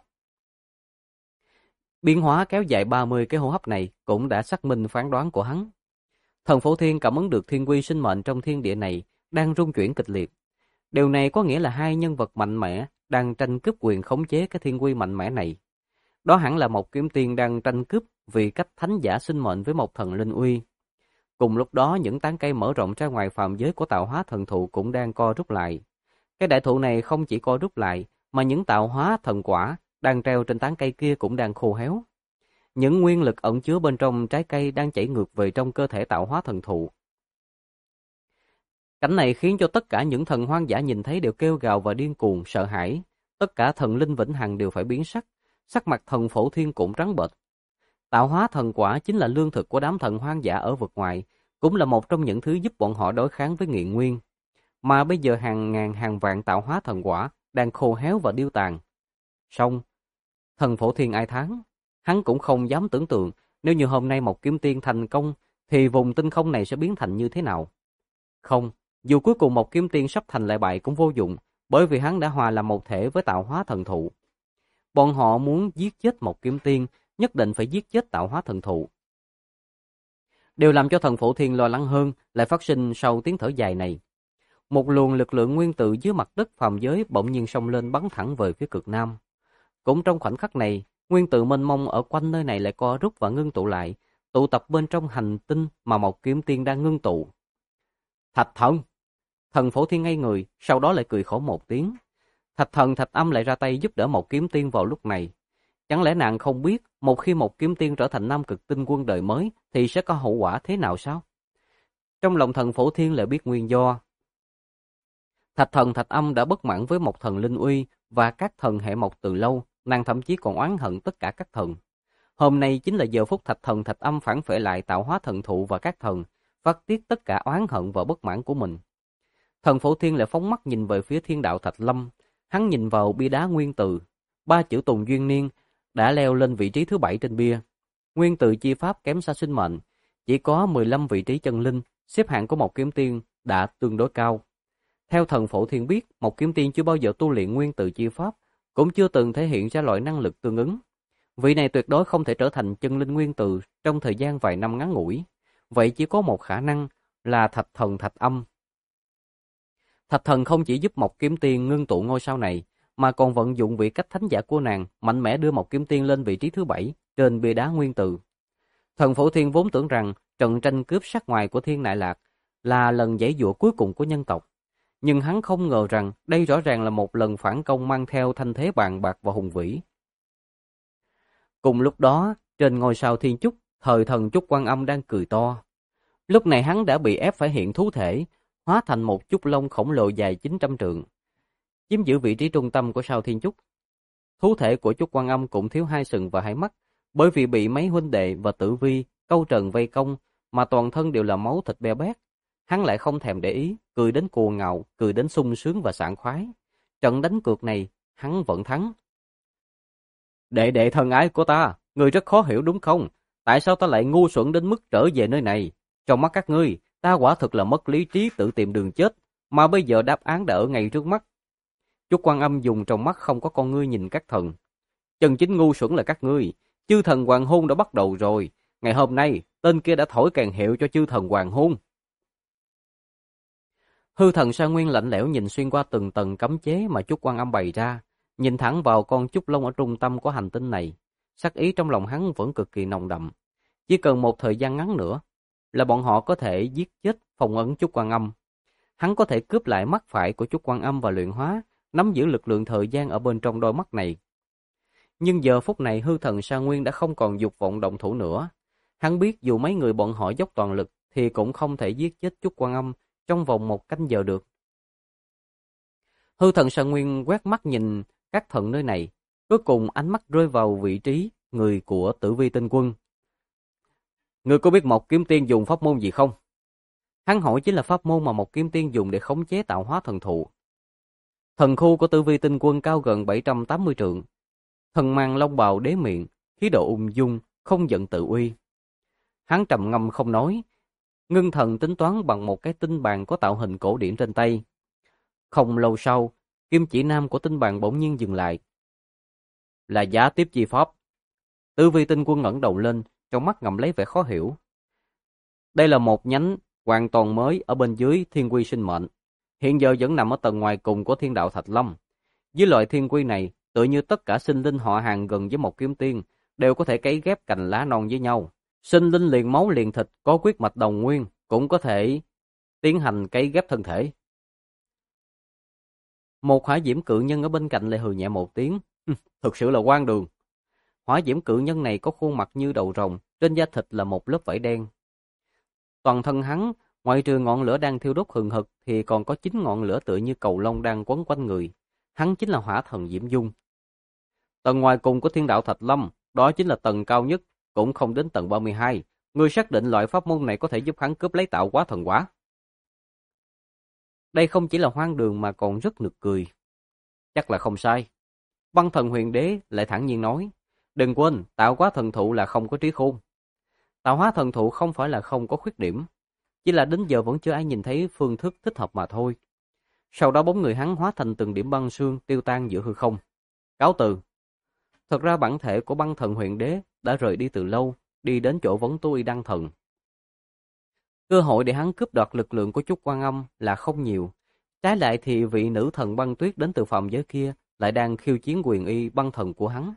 Biến hóa kéo dài 30 cái hô hấp này cũng đã xác minh phán đoán của hắn. Thần Phổ Thiên cảm ứng được thiên quy sinh mệnh trong thiên địa này đang rung chuyển kịch liệt. Điều này có nghĩa là hai nhân vật mạnh mẽ đang tranh cướp quyền khống chế cái thiên quy mạnh mẽ này. Đó hẳn là một kiếm tiên đang tranh cướp vì cách thánh giả sinh mệnh với một thần linh uy. Cùng lúc đó những tán cây mở rộng ra ngoài phạm giới của tạo hóa thần thụ cũng đang co rút lại. Cái đại thụ này không chỉ co rút lại mà những tạo hóa thần quả đang treo trên tán cây kia cũng đang khô héo. Những nguyên lực ẩn chứa bên trong trái cây đang chảy ngược về trong cơ thể tạo hóa thần thụ. Cảnh này khiến cho tất cả những thần hoang dã nhìn thấy đều kêu gào và điên cuồng, sợ hãi. Tất cả thần linh vĩnh hằng đều phải biến sắc, sắc mặt thần Phổ Thiên cũng trắng bệch. Tạo hóa thần quả chính là lương thực của đám thần hoang dã ở vực ngoài, cũng là một trong những thứ giúp bọn họ đối kháng với nghiện nguyên. Mà bây giờ hàng ngàn hàng vạn tạo hóa thần quả đang khô héo và điêu tàn. Xong, thần Phổ Thiên ai thán, hắn cũng không dám tưởng tượng nếu như hôm nay một kiếm tiên thành công thì vùng tinh không này sẽ biến thành như thế nào. Không, dù cuối cùng một kiếm tiên sắp thành lại bại cũng vô dụng, bởi vì hắn đã hòa làm một thể với tạo hóa thần thụ. Bọn họ muốn giết chết một kiếm tiên, nhất định phải giết chết tạo hóa thần thụ. Điều làm cho thần Phổ Thiên lo lắng hơn lại phát sinh sau tiếng thở dài này. Một luồng lực lượng nguyên tử dưới mặt đất phàm giới bỗng nhiên xông lên bắn thẳng về phía cực nam. Cũng trong khoảnh khắc này, nguyên tử mênh mông ở quanh nơi này lại co rút và ngưng tụ lại, tụ tập bên trong hành tinh mà một kiếm tiên đang ngưng tụ. Thạch thần! Thần Phổ Thiên ngây người, sau đó lại cười khổ một tiếng. Thạch thần Thạch Âm lại ra tay giúp đỡ một kiếm tiên vào lúc này. Chẳng lẽ nàng không biết, một khi một kiếm tiên trở thành Nam Cực Tinh Quân đời mới, thì sẽ có hậu quả thế nào sao? Trong lòng thần Phổ Thiên lại biết nguyên do. Thạch thần Thạch Âm đã bất mãn với một thần linh uy và các thần hệ mộc từ lâu, nàng thậm chí còn oán hận tất cả các thần. Hôm nay chính là giờ phút Thạch thần Thạch Âm phản phệ lại tạo hóa thần thụ và các thần, phát tiết tất cả oán hận và bất mãn của mình. Thần Phổ Thiên lại phóng mắt nhìn về phía thiên đạo Thạch Lâm, hắn nhìn vào bia đá nguyên từ, 3 chữ Tùng Duyên Niên đã leo lên vị trí thứ 7 trên bia. Nguyên từ chi pháp kém xa sinh mệnh, chỉ có 15 vị trí chân linh, xếp hạng của một kiếm tiên đã tương đối cao. Theo thần Phổ Thiên biết, một kiếm tiên chưa bao giờ tu luyện nguyên từ chi pháp, cũng chưa từng thể hiện ra loại năng lực tương ứng. Vị này tuyệt đối không thể trở thành chân linh nguyên từ trong thời gian vài năm ngắn ngủi. Vậy chỉ có một khả năng là Thạch thần Thạch Âm. Thạch thần không chỉ giúp một kiếm tiên ngưng tụ ngôi sao này, mà còn vận dụng vị cách thánh giả của nàng mạnh mẽ đưa một kiếm tiên lên vị trí thứ 7 trên bia đá nguyên từ. Thần Phổ Thiên vốn tưởng rằng trận tranh cướp sát ngoài của Thiên Nại Lạc là lần giãy giụa cuối cùng của nhân tộc, nhưng hắn không ngờ rằng đây rõ ràng là một lần phản công mang theo thanh thế bàn bạc và hùng vĩ. Cùng lúc đó, trên ngôi sao Thiên Chúc, thời thần Chúc Quan Âm đang cười to. Lúc này hắn đã bị ép phải hiện thú thể, hóa thành một chúc lông khổng lồ dài 900 trượng, chiếm giữ vị trí trung tâm của sao Thiên Chúc. Thú thể của Chúc Quan Âm cũng thiếu 2 sừng và 2 mắt, bởi vì bị mấy huynh đệ và Tử Vi, Câu Trần vây công, mà toàn thân đều là máu thịt be bét. Hắn lại không thèm để ý, cười đến cuồng ngạo, cười đến sung sướng và sảng khoái. Trận đánh cược này, hắn vẫn thắng. Đệ đệ thân ái của ta, Ngươi rất khó hiểu đúng không? Tại sao ta lại ngu xuẩn đến mức trở về nơi này? Trong mắt các ngươi, ta quả thực là mất lý trí tự tìm đường chết, mà bây giờ đáp án đã ở ngay trước mắt. Chúc Quan Âm dùng trong mắt không có con ngươi nhìn các thần. Chân chính ngu xuẩn là các ngươi. Chư thần hoàng hôn đã bắt đầu rồi. Ngày hôm nay, tên kia đã thổi kèn hiệu cho chư thần hoàng hôn. Hư thần Sa Nguyên lạnh lẽo nhìn xuyên qua từng tầng cấm chế mà Chúc Quan Âm bày ra, nhìn thẳng vào con Chúc Long ở trung tâm của hành tinh này. Sắc ý trong lòng hắn vẫn cực kỳ nồng đậm. Chỉ cần một thời gian ngắn nữa là bọn họ có thể giết chết phong ấn Chúc Quan Âm. Hắn có thể cướp lại mắt phải của Chúc Quan Âm và luyện hóa, nắm giữ lực lượng thời gian ở bên trong đôi mắt này. Nhưng giờ phút này hư thần Sa Nguyên đã không còn dục vọng động thủ nữa. Hắn biết dù mấy người bọn họ dốc toàn lực thì cũng không thể giết chết Chúc Quan Âm trong vòng 1 canh giờ được. Hư thần Sa Nguyên quét mắt nhìn các thần nơi này, cuối cùng ánh mắt rơi vào vị trí người của Tử Vi Tinh Quân. Người có biết Mộc Kiếm Tiên dùng pháp môn gì không? Hắn hỏi chính là pháp môn mà Mộc Kiếm Tiên dùng để khống chế tạo hóa thần thụ. Thần khu của Tử Vi Tinh Quân cao gần 780 trượng. Thần mang long bào đế miệng, khí độ ung dung, không giận tự uy. Hắn trầm ngâm không nói, ngưng thần tính toán bằng một cái tinh bàn có tạo hình cổ điển trên tay. Không lâu sau, kim chỉ nam của tinh bàn bỗng nhiên dừng lại. Là giá tiếp chi pháp. Tử Vi Tinh Quân ngẩng đầu lên, trong mắt ngậm lấy vẻ khó hiểu. Đây là một nhánh hoàn toàn mới ở bên dưới thiên quy sinh mệnh. Hiện giờ vẫn nằm ở tầng ngoài cùng của thiên đạo Thạch Lâm. Với loại thiên quy này, tự như tất cả sinh linh họ hàng gần với một kiếm tiên, đều có thể cấy ghép cành lá non với nhau. Sinh linh liền máu liền thịt, có huyết mạch đồng nguyên, cũng có thể tiến hành cấy ghép thân thể. Một hỏa diễm cự nhân ở bên cạnh lại hừ nhẹ một tiếng. Thực sự là hoang đường. Hỏa diễm cự nhân này có khuôn mặt như đầu rồng, trên da thịt là một lớp vảy đen. Toàn thân hắn, ngoại trừ ngọn lửa đang thiêu đốt hừng hực thì còn có 9 ngọn lửa tựa như cầu lông đang quấn quanh người. Hắn chính là hỏa thần Diễm Dung. Tầng ngoài cùng của thiên đạo Thạch Lâm, đó chính là tầng cao nhất, cũng không đến tầng 32. Ngươi xác định loại pháp môn này có thể giúp hắn cướp lấy tạo hóa thần quả. Đây không chỉ là hoang đường mà còn rất nực cười. Chắc là không sai. Băng thần huyền đế lại thản nhiên nói. Đừng quên, tạo hóa thần thụ là không có trí khôn. Tạo hóa thần thụ không phải là không có khuyết điểm. Chỉ là đến giờ vẫn chưa ai nhìn thấy phương thức thích hợp mà thôi. Sau đó bóng người hắn hóa thành từng điểm băng sương tiêu tan giữa hư không. Cáo từ. Thật ra bản thể của băng thần huyền đế đã rời đi từ lâu, đi đến chỗ vấn tu y đăng thần. Cơ hội để hắn cướp đoạt lực lượng của Chúc Quan Âm là không nhiều. Trái lại thì vị nữ thần băng tuyết đến từ phàm giới kia lại đang khiêu chiến quyền y băng thần của hắn.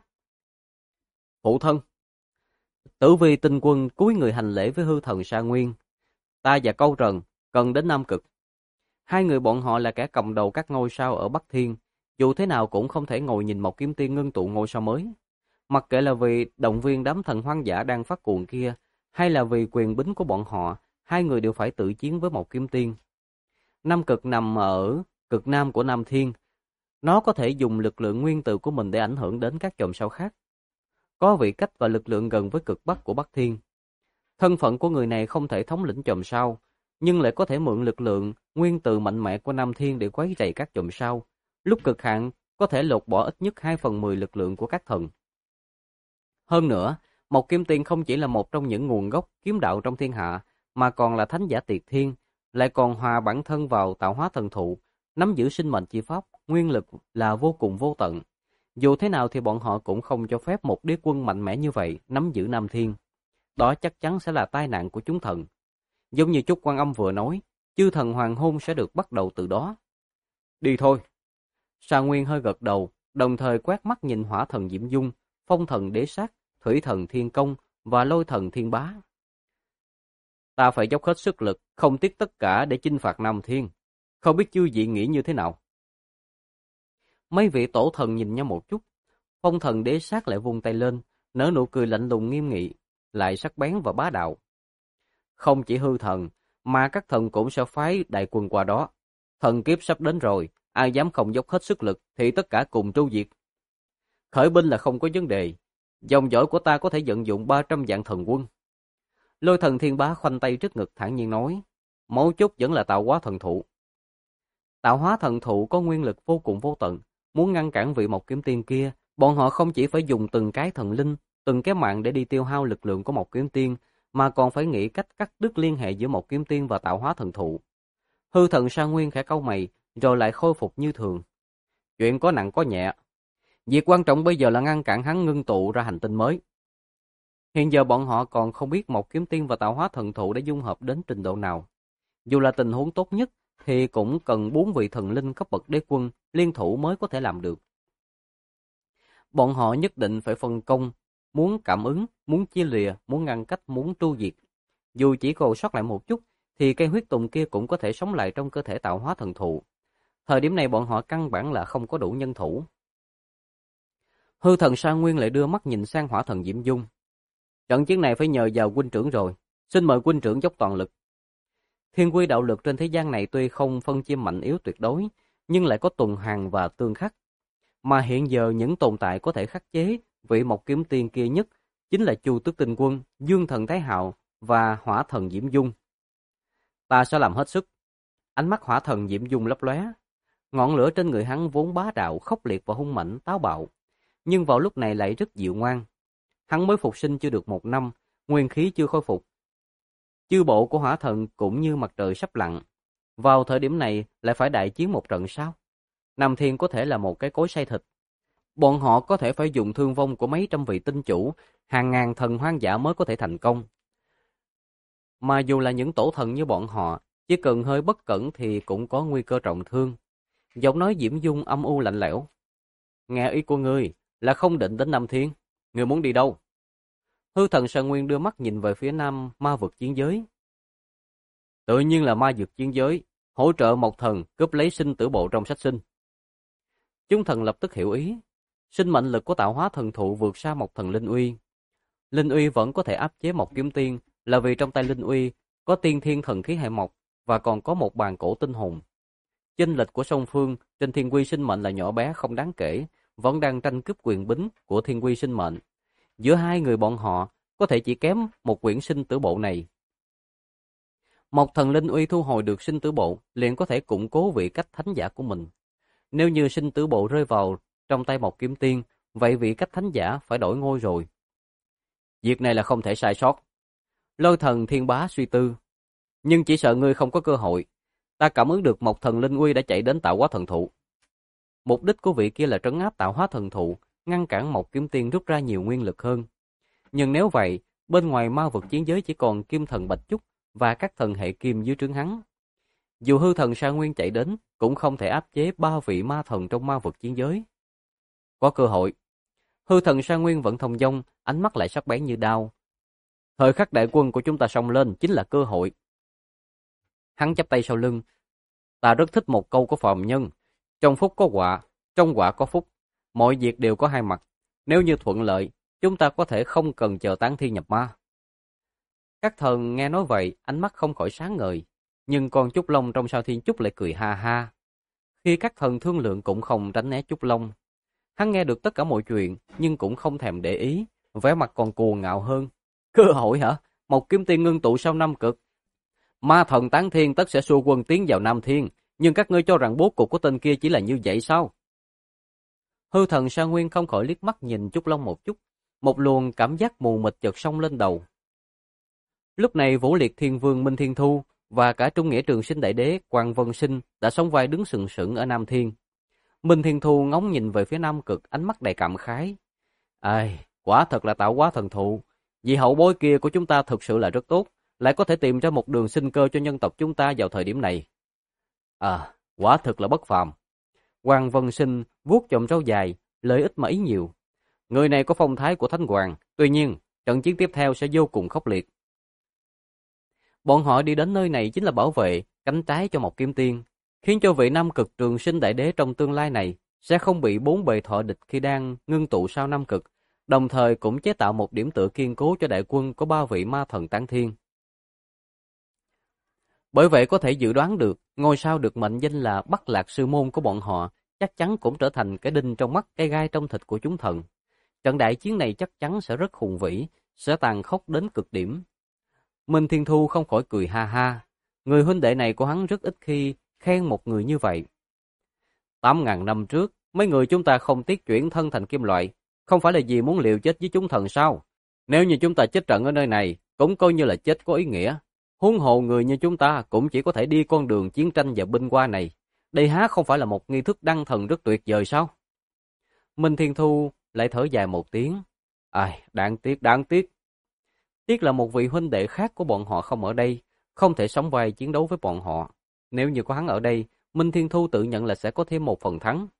Phụ thân. Tử Vi Tinh Quân cúi người hành lễ với hư thần Sa Nguyên. Ta và Câu Trần cần đến Nam Cực. Hai người bọn họ là kẻ cầm đầu các ngôi sao ở Bắc Thiên, dù thế nào cũng không thể ngồi nhìn một kiếm tiên ngưng tụ ngôi sao mới. Mặc kệ là vì động viên đám thần hoang dã đang phát cuồng kia, hay là vì quyền bính của bọn họ, hai người đều phải tự chiến với một kiếm tiên. Nam Cực nằm ở cực nam của Nam Thiên. Nó có thể dùng lực lượng nguyên tử của mình để ảnh hưởng đến các chòm sao khác. Có vị cách và lực lượng gần với cực bắc của Bắc Thiên. Thân phận của người này không thể thống lĩnh chòm sao, nhưng lại có thể mượn lực lượng nguyên tử mạnh mẽ của Nam Thiên để quấy rầy các chòm sao. Lúc cực hạn, có thể lột bỏ ít nhất 2/10 lực lượng của các thần. Hơn nữa, một kiếm tiên không chỉ là một trong những nguồn gốc kiếm đạo trong thiên hạ, mà còn là thánh giả tuyệt thiên, lại còn hòa bản thân vào tạo hóa thần thụ, nắm giữ sinh mệnh chi pháp, nguyên lực là vô cùng vô tận. Dù thế nào thì bọn họ cũng không cho phép một đế quân mạnh mẽ như vậy nắm giữ Nam Thiên. Đó chắc chắn sẽ là tai nạn của chúng thần. Giống như Chúc Quan Âm vừa nói, chư thần hoàng hôn sẽ được bắt đầu từ đó. Đi thôi. Sa Nguyên hơi gật đầu, đồng thời quét mắt nhìn hỏa thần Diễm Dung, phong thần Đế Sát, thủy thần Thiên Công và lôi thần Thiên Bá. Ta phải dốc hết sức lực, không tiếc tất cả để chinh phạt Nam Thiên. Không biết chư vị nghĩ như thế nào? Mấy vị tổ thần nhìn nhau một chút. Phong thần Đế Sát lại vung tay lên, nở nụ cười lạnh lùng nghiêm nghị, lại sắc bén và bá đạo. Không chỉ hư thần, mà các thần cũng sẽ phái đại quân qua đó. Thần kiếp sắp đến rồi, ai dám không dốc hết sức lực thì tất cả cùng tru diệt. Khởi binh là không có vấn đề. Dòng dõi của ta có thể vận dụng 300 vạn thần quân. Lôi thần Thiên Bá khoanh tay trước ngực thản nhiên nói, mấu chốt vẫn là tạo hóa thần thụ. Tạo hóa thần thụ có nguyên lực vô cùng vô tận, muốn ngăn cản vị một kiếm tiên kia, bọn họ không chỉ phải dùng từng cái thần linh, từng cái mạng để đi tiêu hao lực lượng của một kiếm tiên, mà còn phải nghĩ cách cắt đứt liên hệ giữa một kiếm tiên và tạo hóa thần thụ. Hư Thần Sa Nguyên khẽ cau mày, rồi lại khôi phục như thường. Chuyện có nặng có nhẹ. Việc quan trọng bây giờ là ngăn cản hắn ngưng tụ ra hành tinh mới. Hiện giờ bọn họ còn không biết một kiếm tiên và tạo hóa thần thụ đã dung hợp đến trình độ nào. Dù là tình huống tốt nhất, thì cũng cần 4 vị thần linh cấp bậc đế quân liên thủ mới có thể làm được. Bọn họ nhất định phải phân công, muốn cảm ứng, muốn chia lìa, muốn ngăn cách, muốn tru diệt. Dù chỉ còn sót lại một chút, thì cây huyết tùng kia cũng có thể sống lại trong cơ thể tạo hóa thần thụ. Thời điểm này bọn họ căn bản là không có đủ nhân thủ. Hư Thần Sa Nguyên lại đưa mắt nhìn sang Hỏa Thần Diễm Dung. Trận chiến này phải nhờ vào huynh trưởng rồi, xin mời huynh trưởng dốc toàn lực. Thiên quy đạo lực trên thế gian này tuy không phân chia mạnh yếu tuyệt đối, nhưng lại có tuần hoàn và tương khắc. Mà hiện giờ những tồn tại có thể khắc chế vị một kiếm tiên kia nhất chính là Chu Tước Tinh Quân, Dương Thần Thái Hạo và Hỏa Thần Diễm Dung. Ta sẽ làm hết sức. Ánh mắt Hỏa Thần Diễm Dung lấp lóe. Ngọn lửa trên người hắn vốn bá đạo, khốc liệt và hung mạnh, táo bạo, nhưng vào lúc này lại rất dịu ngoan. Hắn mới phục sinh chưa được 1 năm, nguyên khí chưa khôi phục. Chư bộ của Hỏa Thần cũng như mặt trời sắp lặn. Vào thời điểm này lại phải đại chiến một trận sao? Nam Thiên có thể là một cái cối xay thịt. Bọn họ có thể phải dùng thương vong của mấy trăm vị tinh chủ, hàng ngàn thần hoang dã mới có thể thành công. Mà dù là những tổ thần như bọn họ, chỉ cần hơi bất cẩn thì cũng có nguy cơ trọng thương. Giọng nói Diễm Dung âm u lạnh lẽo. Nghe ý của ngươi là không định đến Nam Thiên. Ngươi muốn đi đâu? Hư Thần Sa Nguyên đưa mắt nhìn về phía nam ma vực chiến giới. Tự nhiên là ma vực chiến giới, hỗ trợ một thần cướp lấy sinh tử bộ trong sách sinh. Chúng thần lập tức hiểu ý. Sinh mệnh lực của tạo hóa thần thụ vượt xa một thần linh uy. Linh uy vẫn có thể áp chế một kiếm tiên là vì trong tay linh uy có tiên thiên thần khí hệ mộc và còn có một bàn cổ tinh hồn. Chênh lệch của song phương trên thiên quy sinh mệnh là nhỏ bé không đáng kể, vẫn đang tranh cướp quyền bính của thiên quy sinh mệnh. Giữa hai người bọn họ có thể chỉ kém một quyển sinh tử bộ này. Một thần linh uy thu hồi được sinh tử bộ liền có thể củng cố vị cách thánh giả của mình. Nếu như sinh tử bộ rơi vào trong tay một kiếm tiên, vậy vị cách thánh giả phải đổi ngôi rồi. Việc này là không thể sai sót. Lôi Thần Thiên Bá suy tư. Nhưng chỉ sợ ngươi không có cơ hội. Ta cảm ứng được một thần linh uy đã chạy đến tạo hóa thần thụ. Mục đích của vị kia là trấn áp tạo hóa thần thụ, ngăn cản một kiếm tiên rút ra nhiều nguyên lực hơn. Nhưng nếu vậy, bên ngoài ma vực chiến giới chỉ còn Kim Thần Bạch Chúc và các thần hệ kim dưới trướng hắn. Dù Hư Thần Sa Nguyên chạy đến, cũng không thể áp chế 3 vị ma thần trong ma vực chiến giới. Có cơ hội. Hư Thần Sa Nguyên vẫn thông dong, ánh mắt lại sắc bén như đao. Thời khắc đại quân của chúng ta xông lên chính là cơ hội. Hắn chắp tay sau lưng. Ta rất thích một câu của phàm nhân. Trong phúc có họa, trong họa có phúc. Mọi việc đều có hai mặt. Nếu như thuận lợi, chúng ta có thể không cần chờ tán thiên nhập ma. Các thần nghe nói vậy, ánh mắt không khỏi sáng ngời. Nhưng con Trúc Long trong Sao Thiên Trúc lại cười ha ha. Khi các thần thương lượng cũng không tránh né Trúc Long. Hắn nghe được tất cả mọi chuyện, nhưng cũng không thèm để ý, vẻ mặt còn cuồng ngạo hơn. Cơ hội hả? Một kiếm tiên ngưng tụ sau năm cực. Ma thần tán thiên tất sẽ xua quân tiến vào Nam Thiên, nhưng các ngươi cho rằng bố cục của tên kia chỉ là như vậy sao? Hư Thần Sa Nguyên không khỏi liếc mắt nhìn Trúc Long một chút, một luồng cảm giác mù mịt chợt xông lên đầu. Lúc này Vũ Liệt Thiên Vương Minh Thiên Thu và cả Trung Nghĩa Trường Sinh Đại Đế Quang Vân Sinh đã sóng vai đứng sừng sững ở Nam Thiên. Minh Thiên Thu ngóng nhìn về phía Nam Cực, ánh mắt đầy cảm khái. Ai, quả thật là tạo hóa thần thụ. Vì hậu bối kia của chúng ta thực sự là rất tốt, lại có thể tìm ra một đường sinh cơ cho nhân tộc chúng ta vào thời điểm này. Quả thực là bất phàm. Quang Vân Sinh vuốt chòm râu dài, lợi ích mà ý nhiều. Người này có phong thái của thánh hoàng, tuy nhiên trận chiến tiếp theo sẽ vô cùng khốc liệt. Bọn họ đi đến nơi này chính là bảo vệ cánh trái cho một kiếm tiên, khiến cho vị Nam Cực Trường Sinh Đại Đế trong tương lai này sẽ không bị 4 bề thọ địch khi đang ngưng tụ sau Nam Cực, đồng thời cũng chế tạo một điểm tựa kiên cố cho đại quân có 3 vị ma thần tán thiên. Bởi vậy có thể dự đoán được, ngôi sao được mệnh danh là Bắc Lạc Sư Môn của bọn họ chắc chắn cũng trở thành cái đinh trong mắt, cái gai trong thịt của chúng thần. Trận đại chiến này chắc chắn sẽ rất hùng vĩ, sẽ tàn khốc đến cực điểm. Minh Thiên Thu không khỏi cười ha ha. Người huynh đệ này của hắn rất ít khi khen một người như vậy. 8.000 năm trước, mấy người chúng ta không tiếc chuyển thân thành kim loại, Không phải là vì muốn liều chết với chúng thần sao? Nếu như chúng ta chết trận ở nơi này, cũng coi như là chết có ý nghĩa. Huống hồ người như chúng ta cũng chỉ có thể đi con đường chiến tranh và binh qua này. Đây há không phải là một nghi thức đăng thần rất tuyệt vời sao? Minh Thiên Thu lại thở dài một tiếng. Ai, đáng tiếc, đáng tiếc. Tiếc là một vị huynh đệ khác của bọn họ không ở đây, không thể sóng vai chiến đấu với bọn họ. Nếu như có hắn ở đây, Minh Thiên Thu tự nhận là sẽ có thêm một phần thắng.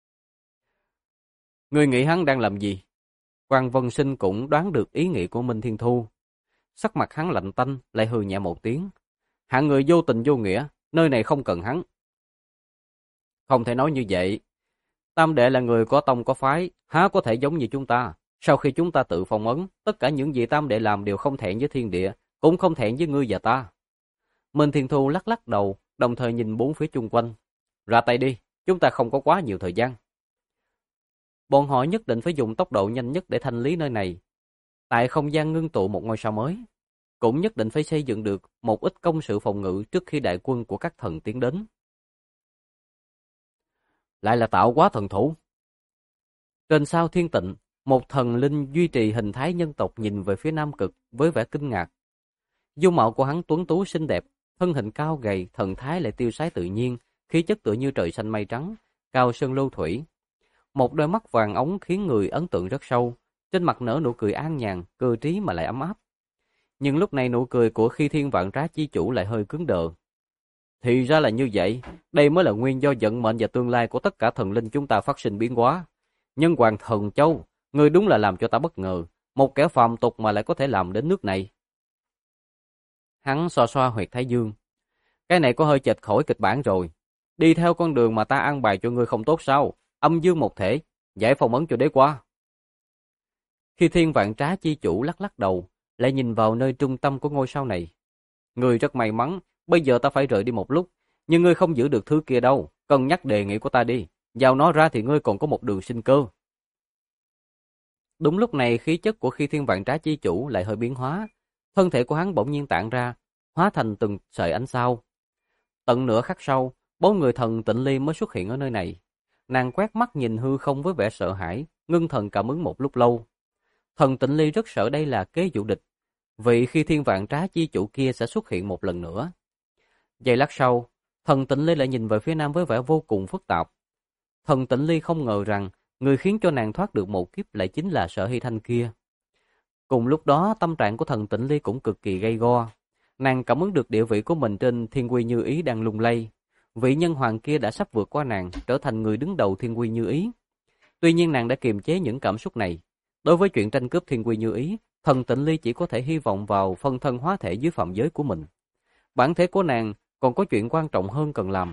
Người nghĩ hắn đang làm gì? Quan Vân Sinh cũng đoán được ý nghĩ của Minh Thiên Thu. Sắc mặt hắn lạnh tanh, lại hừ nhẹ một tiếng. Hạng người vô tình vô nghĩa, nơi này không cần hắn. Không thể nói như vậy. Tam đệ là người có tông có phái, há có thể giống như chúng ta. Sau khi chúng ta tự phong ấn, tất cả những gì tam đệ làm đều không thẹn với thiên địa, cũng không thẹn với ngươi và ta. Minh Thiên Thu lắc lắc đầu, đồng thời nhìn bốn phía chung quanh. Ra tay đi, chúng ta không có quá nhiều thời gian. Bọn họ nhất định phải dùng tốc độ nhanh nhất để thanh lý nơi này. Tại không gian ngưng tụ một ngôi sao mới, cũng nhất định phải xây dựng được một ít công sự phòng ngự trước khi đại quân của các thần tiến đến. Lại là tạo hóa thần thủ. Trên sao Thiên Tịnh, một thần linh duy trì hình thái nhân tộc nhìn về phía Nam Cực với vẻ kinh ngạc. Dung mạo của hắn tuấn tú xinh đẹp, thân hình cao gầy, thần thái lại tiêu sái tự nhiên, khí chất tựa như trời xanh mây trắng, cao sơn lưu thủy. Một đôi mắt vàng óng khiến người ấn tượng rất sâu, trên mặt nở nụ cười an nhàn, cơ trí mà lại ấm áp. Nhưng lúc này nụ cười của Khi Thiên Vạn Trá chi chủ lại hơi cứng đờ. Thì ra là như vậy, đây mới là nguyên do vận mệnh và tương lai của tất cả thần linh chúng ta phát sinh biến hóa. Nhân hoàng Thần Châu, ngươi đúng là làm cho ta bất ngờ, một kẻ phàm tục mà lại có thể làm đến nước này. Hắn xoa xoa huyệt thái dương. Cái này có hơi chệch khỏi kịch bản rồi. Đi theo con đường mà ta an bài cho ngươi không tốt sao? Âm dương một thể, giải phong ấn cho đế qua. Khi Thiên Vạn Trá chi chủ lắc lắc đầu, lại nhìn vào nơi trung tâm của ngôi sao này. Ngươi rất may mắn, bây giờ ta phải rời đi một lúc, nhưng ngươi không giữ được thứ kia đâu, cân nhắc đề nghị của ta đi, giao nó ra thì ngươi còn có một đường sinh cơ. Đúng lúc này khí chất của Khi Thiên Vạn Trá chi chủ lại hơi biến hóa, thân thể của hắn bỗng nhiên tản ra, hóa thành từng sợi ánh sao. Tận nửa khắc sau, bốn người thần Tịnh Ly mới xuất hiện ở nơi này. Nàng quét mắt nhìn hư không với vẻ sợ hãi, ngưng thần cảm ứng một lúc lâu. Thần Tịnh Ly rất sợ đây là kế dụ địch, vì Khi Thiên Vạn Trá chi chủ kia sẽ xuất hiện một lần nữa. Giây lát sau, thần Tịnh Ly lại nhìn về phía nam với vẻ vô cùng phức tạp. Thần Tịnh Ly không ngờ rằng người khiến cho nàng thoát được một kiếp lại chính là Sở Hy Thanh kia. Cùng lúc đó, tâm trạng của thần Tịnh Ly cũng cực kỳ gay go. Nàng cảm ứng được địa vị của mình trên Thiên Quy Như Ý đang lung lay. Vị nhân hoàng kia đã sắp vượt qua nàng, trở thành người đứng đầu Thiên Quy Như Ý. Tuy nhiên nàng đã kiềm chế những cảm xúc này. Đối với chuyện tranh cướp Thiên Quy Như Ý, thần Tịnh Ly chỉ có thể hy vọng vào phân thân hóa thể dưới phạm giới của mình. Bản thể của nàng còn có chuyện quan trọng hơn cần làm.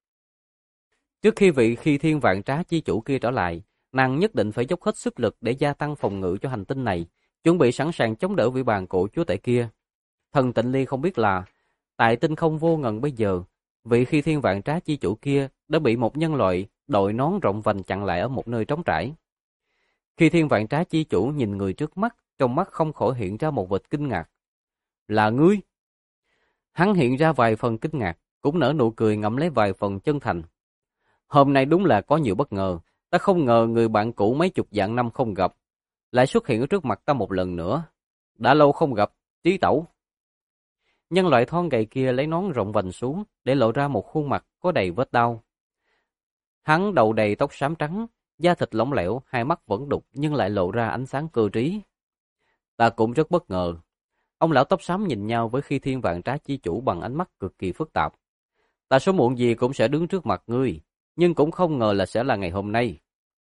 Trước khi vị Khi Thiên Vạn Trá chi chủ kia trở lại, nàng nhất định phải dốc hết sức lực để gia tăng phòng ngự cho hành tinh này, chuẩn bị sẵn sàng chống đỡ vị bàn cổ chúa tể kia. Thần Tịnh Ly không biết là, tại tinh không vô ngần bây giờ, vị Khi Thiên Vạn Trá chi chủ kia đã bị một nhân loại đội nón rộng vành chặn lại ở một nơi trống trải. Khi Thiên Vạn Trá chi chủ nhìn người trước mắt, trong mắt không khỏi hiện ra một vệt kinh ngạc. Là ngươi? Hắn hiện ra vài phần kinh ngạc, cũng nở nụ cười ngậm lấy vài phần chân thành. Hôm nay đúng là có nhiều bất ngờ, ta không ngờ người bạn cũ mấy chục vạn năm không gặp, lại xuất hiện ở trước mặt ta một lần nữa. Đã lâu không gặp, Trí Tẩu. Nhân loại thon gầy kia lấy nón rộng vành xuống, để lộ ra một khuôn mặt có đầy vết đau. Hắn đầu đầy tóc xám trắng, da thịt lỏng lẻo, hai mắt vẫn đục nhưng lại lộ ra ánh sáng cơ trí. Ta cũng rất bất ngờ. Ông lão tóc xám nhìn nhau với Khi Thiên Vạn Trá chi chủ bằng ánh mắt cực kỳ phức tạp. Ta sớm muộn gì cũng sẽ đứng trước mặt ngươi, nhưng cũng không ngờ là sẽ là ngày hôm nay.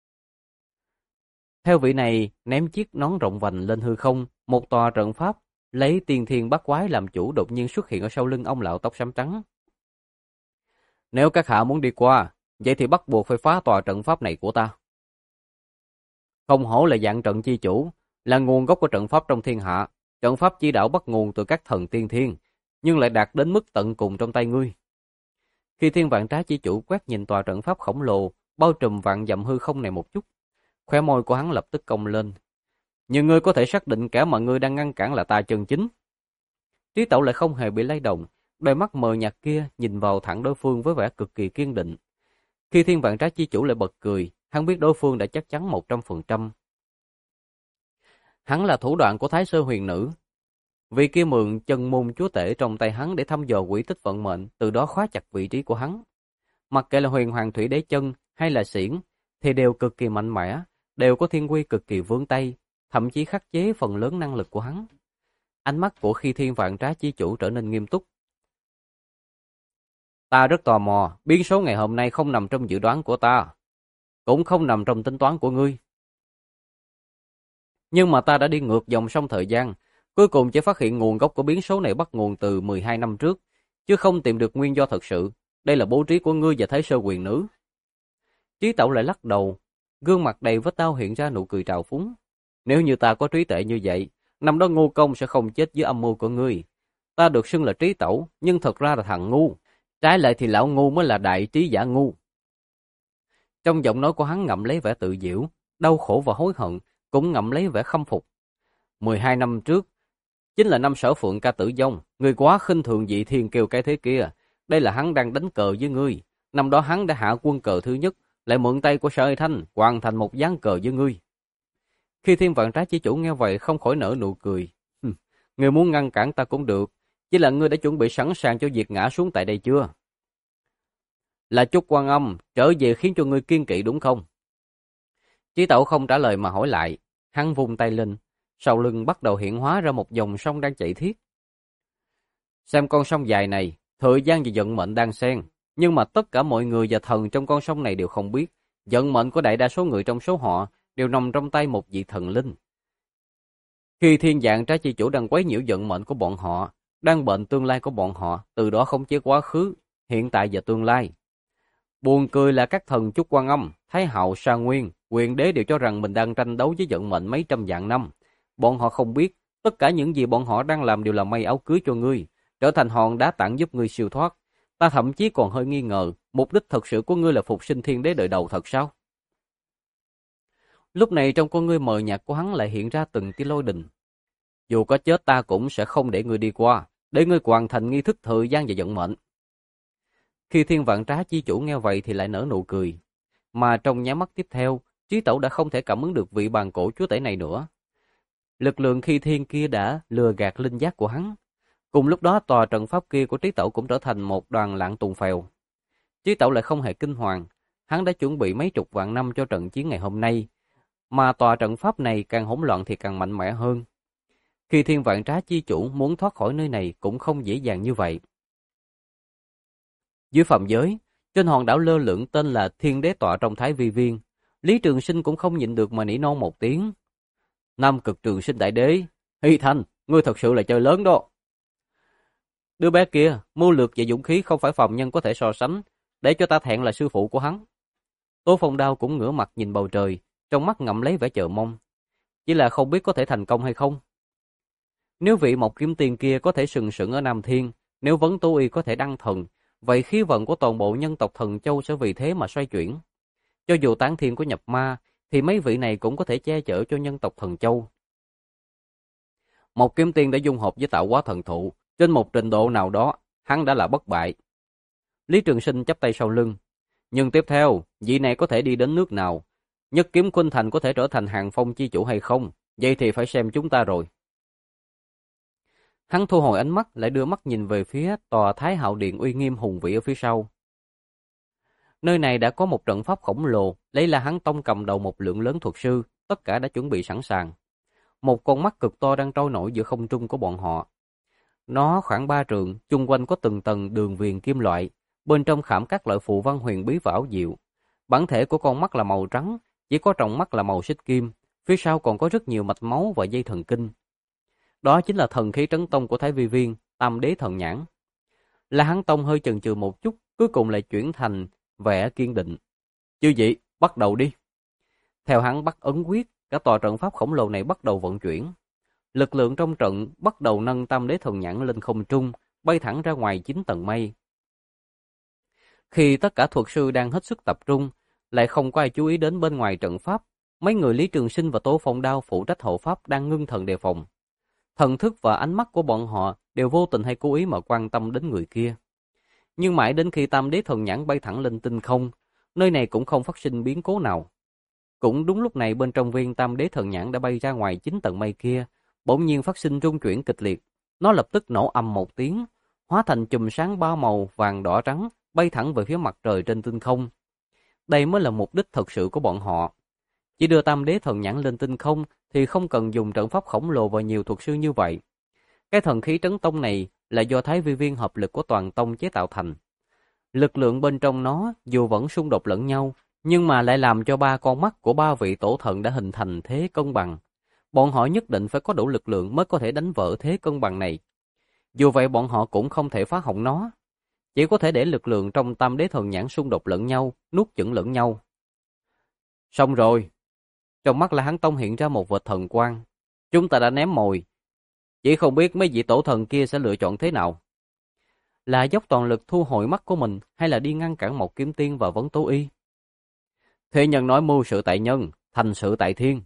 Theo vị này ném chiếc nón rộng vành lên hư không, một tòa trận pháp lấy tiên thiên bát quái làm chủ đột nhiên xuất hiện ở sau lưng ông lão tóc xám trắng. Nếu các hạ muốn đi qua, vậy thì bắt buộc phải phá tòa trận pháp này của ta. Không hổ là dạng trận chi chủ, là nguồn gốc của trận pháp trong thiên hạ. Trận pháp chỉ đạo bắt nguồn từ các thần tiên thiên, nhưng lại đạt đến mức tận cùng trong tay ngươi. Khi Thiên Vạn Trá chi chủ quét nhìn tòa trận pháp khổng lồ, bao trùm vạn dặm hư không này một chút, khóe môi của hắn lập tức cong lên. Nhưng ngươi có thể xác định kẻ mà ngươi đang ngăn cản là ta chân chính. Trí Tẩu lại không hề bị lay động, đôi mắt mờ nhạt kia nhìn vào thẳng đối phương với vẻ cực kỳ kiên định. Khi Thiên Vạn Trá chi chủ lại bật cười, hắn biết đối phương đã chắc chắn 100%. Hắn là thủ đoạn của Thái Sơ Huyền Nữ. Vị kia mượn chân môn chúa tể trong tay hắn để thăm dò quỹ tích vận mệnh, từ đó khóa chặt vị trí của hắn. Mặc kệ là Huyền Hoàng Thủy Đế Chân hay là xiển, thì đều cực kỳ mạnh mẽ, đều có thiên quy cực kỳ vướng tay, thậm chí khắc chế phần lớn năng lực của hắn. Ánh mắt của Khi Thiên Vạn Trá chi chủ trở nên nghiêm túc. Ta rất tò mò, biến số ngày hôm nay không nằm trong dự đoán của ta, cũng không nằm trong tính toán của ngươi. Nhưng mà ta đã đi ngược dòng sông thời gian, cuối cùng chỉ phát hiện nguồn gốc của biến số này bắt nguồn từ 12 năm trước, chứ không tìm được nguyên do thật sự. Đây là bố trí của ngươi và Thái Sơ Huyền Nữ. Trí Tẩu lại lắc đầu, gương mặt đầy vết đau hiện ra nụ cười trào phúng. Nếu như ta có trí tuệ như vậy, năm đó Ngô Công sẽ không chết dưới âm mưu của ngươi. Ta được xưng là Trí Tẩu, nhưng thật ra là thằng ngu. Trái lại thì lão ngu mới là đại trí giả ngu. Trong giọng nói của hắn ngậm lấy vẻ tự giễu, đau khổ và hối hận, cũng ngậm lấy vẻ khâm phục. 12 năm trước, chính là năm Sở Phượng ca tử vong, ngươi quá khinh thường Dị Thiên Kiêu cái thế kia. Đây là hắn đang đánh cờ với ngươi. Năm đó hắn đã hạ quân cờ thứ nhất, lại mượn tay của Sở Thanh hoàn thành một ván cờ với ngươi. Khi Thiên Vạn Trá chi chủ nghe vậy không khỏi nở nụ cười. Ngươi muốn ngăn cản ta cũng được, chỉ là ngươi đã chuẩn bị sẵn sàng cho việc ngã xuống tại đây chưa? Là Chúc Quan Âm trở về khiến cho ngươi kiên kỵ đúng không? Chí Tẩu không trả lời mà hỏi lại. Hắn vung tay lên, sau lưng bắt đầu hiện hóa ra một dòng sông đang chảy xiết. Xem con sông dài này, thời gian và vận mệnh đang xen, nhưng mà tất cả mọi người và thần trong con sông này đều không biết, vận mệnh của đại đa số người trong số họ đều nằm trong tay một vị thần linh. Khi Thiên Vạn Trá chi chủ đang quấy nhiễu vận mệnh của bọn họ, đang bệnh tương lai của bọn họ, từ đó khống chế quá khứ, hiện tại và tương lai. Buồn cười là các thần Chúc Quan Âm, Thái Hạo, Sa Nguyên, Quyền Đế đều cho rằng mình đang tranh đấu với vận mệnh mấy trăm vạn năm. Bọn họ không biết, tất cả những gì bọn họ đang làm đều là may áo cưới cho ngươi, trở thành hòn đá tảng giúp ngươi siêu thoát. Ta thậm chí còn hơi nghi ngờ, mục đích thật sự của ngươi là phục sinh Thiên Đế đời đầu thật sao? Lúc này trong con ngươi mờ nhạt của hắn lại hiện ra từng tia lôi đình. Dù có chết ta cũng sẽ không để ngươi đi qua, để ngươi hoàn thành nghi thức thời gian và vận mệnh. Khi Thiên Vạn Trá chi chủ nghe vậy thì lại nở nụ cười. Mà trong nháy mắt tiếp theo, Trí Tẩu đã không thể cảm ứng được vị bàn cổ chúa tể này nữa. Lực lượng Khi Thiên kia đã lừa gạt linh giác của hắn. Cùng lúc đó tòa trận pháp kia của Trí Tẩu cũng trở thành một đoàn lạng tùng phèo. Trí Tẩu lại không hề kinh hoàng. Hắn đã chuẩn bị mấy chục vạn năm cho trận chiến ngày hôm nay. Mà tòa trận pháp này càng hỗn loạn thì càng mạnh mẽ hơn. Khi Thiên Vạn Trá chi chủ muốn thoát khỏi nơi này cũng không dễ dàng như vậy. Dưới phàm giới, trên hòn đảo lơ lửng tên là Thiên Đế tọa trong Thái Vi Viên, Lý Trường Sinh cũng không nhịn được mà nỉ non một tiếng. Nam Cực Trường Sinh Đại Đế, Hy Thanh, ngươi thật sự là chơi lớn đó. Đứa bé kia, mưu lược và dũng khí không phải phàm nhân có thể so sánh, để cho ta thẹn là sư phụ của hắn. Tố Phong Đao cũng ngửa mặt nhìn bầu trời, trong mắt ngậm lấy vẻ chờ mong. Chỉ là không biết có thể thành công hay không. Nếu vị Mộc Kiếm Tiên kia có thể sừng sững ở Nam Thiên, nếu Vấn Tố Y có thể đăng thần, vậy khí vận của toàn bộ nhân tộc Thần Châu sẽ vì thế mà xoay chuyển. Cho dù tán thiên của nhập ma, thì mấy vị này cũng có thể che chở cho nhân tộc Thần Châu. Mộc Kiếm Tiên đã dung hợp với Tạo Hóa Thần Thụ, trên một trình độ nào đó, hắn đã là bất bại. Lý Trường Sinh chắp tay sau lưng. Nhưng tiếp theo, vị này có thể đi đến nước nào? Nhất Kiếm Khuynh Thành có thể trở thành Hàng Phong chi chủ hay không? Vậy thì phải xem chúng ta rồi. Hắn thu hồi ánh mắt, lại đưa mắt nhìn về phía tòa Thái Hạo Điện uy nghiêm hùng vĩ ở phía sau. Nơi này đã có một trận pháp khổng lồ, lấy La Hán Tông cầm đầu một lượng lớn thuật sư, tất cả đã chuẩn bị sẵn sàng. Một con mắt cực to đang trôi nổi giữa không trung của bọn họ. Nó khoảng 3 trượng, chung quanh có từng tầng đường viền kim loại, bên trong khảm các loại phù văn huyền bí và ảo diệu. Bản thể của con mắt là màu trắng, chỉ có tròng mắt là màu xích kim, phía sau còn có rất nhiều mạch máu và dây thần kinh. Đó chính là thần khí trấn tông của Thái Vi Viên, Tam Đế Thần Nhãn. La Hán Tông hơi chần chừ một chút, cuối cùng lại chuyển thành vẻ kiên định. Chư vị, bắt đầu đi. Theo hắn bắt ấn quyết, cả tòa trận pháp khổng lồ này bắt đầu vận chuyển. Lực lượng trong trận bắt đầu nâng Tam Đế Thần Nhãn lên không trung, bay thẳng ra ngoài 9 tầng mây. Khi tất cả thuật sư đang hết sức tập trung, lại không có ai chú ý đến bên ngoài trận pháp, mấy người Lý Trường Sinh và Tố Phong Đao phụ trách hộ pháp đang ngưng thần đề phòng. Thần thức và ánh mắt của bọn họ đều vô tình hay cố ý mà quan tâm đến người kia. Nhưng mãi đến khi Tam Đế Thần Nhãn bay thẳng lên tinh không, nơi này cũng không phát sinh biến cố nào. Cũng đúng lúc này bên trong viên Tam Đế Thần Nhãn đã bay ra ngoài 9 tầng mây kia, bỗng nhiên phát sinh rung chuyển kịch liệt. Nó lập tức nổ ầm một tiếng, hóa thành chùm sáng ba màu vàng đỏ trắng, bay thẳng về phía mặt trời trên tinh không. Đây mới là mục đích thực sự của bọn họ. Chỉ đưa Tam Đế Thần Nhãn lên tinh không thì không cần dùng trận pháp khổng lồ và nhiều thuật sư như vậy. Cái thần khí trấn tông này là do Thái Vi Viên hợp lực của toàn tông chế tạo thành. Lực lượng bên trong nó dù vẫn xung đột lẫn nhau, nhưng mà lại làm cho ba con mắt của ba vị tổ thần đã hình thành thế cân bằng. Bọn họ nhất định phải có đủ lực lượng mới có thể đánh vỡ thế cân bằng này. Dù vậy bọn họ cũng không thể phá hỏng nó. Chỉ có thể để lực lượng trong Tam Đế Thần Nhãn xung đột lẫn nhau, nuốt chửng lẫn nhau. Xong rồi. Trong mắt La Hán Tông hiện ra một vệt thần quang. Chúng ta đã ném mồi. Chỉ không biết mấy vị tổ thần kia sẽ lựa chọn thế nào. Là dốc toàn lực thu hồi mắt của mình hay là đi ngăn cản một kiếm tiên và vấn tố y? Thế nhân nói mưu sự tại nhân, thành sự tại thiên.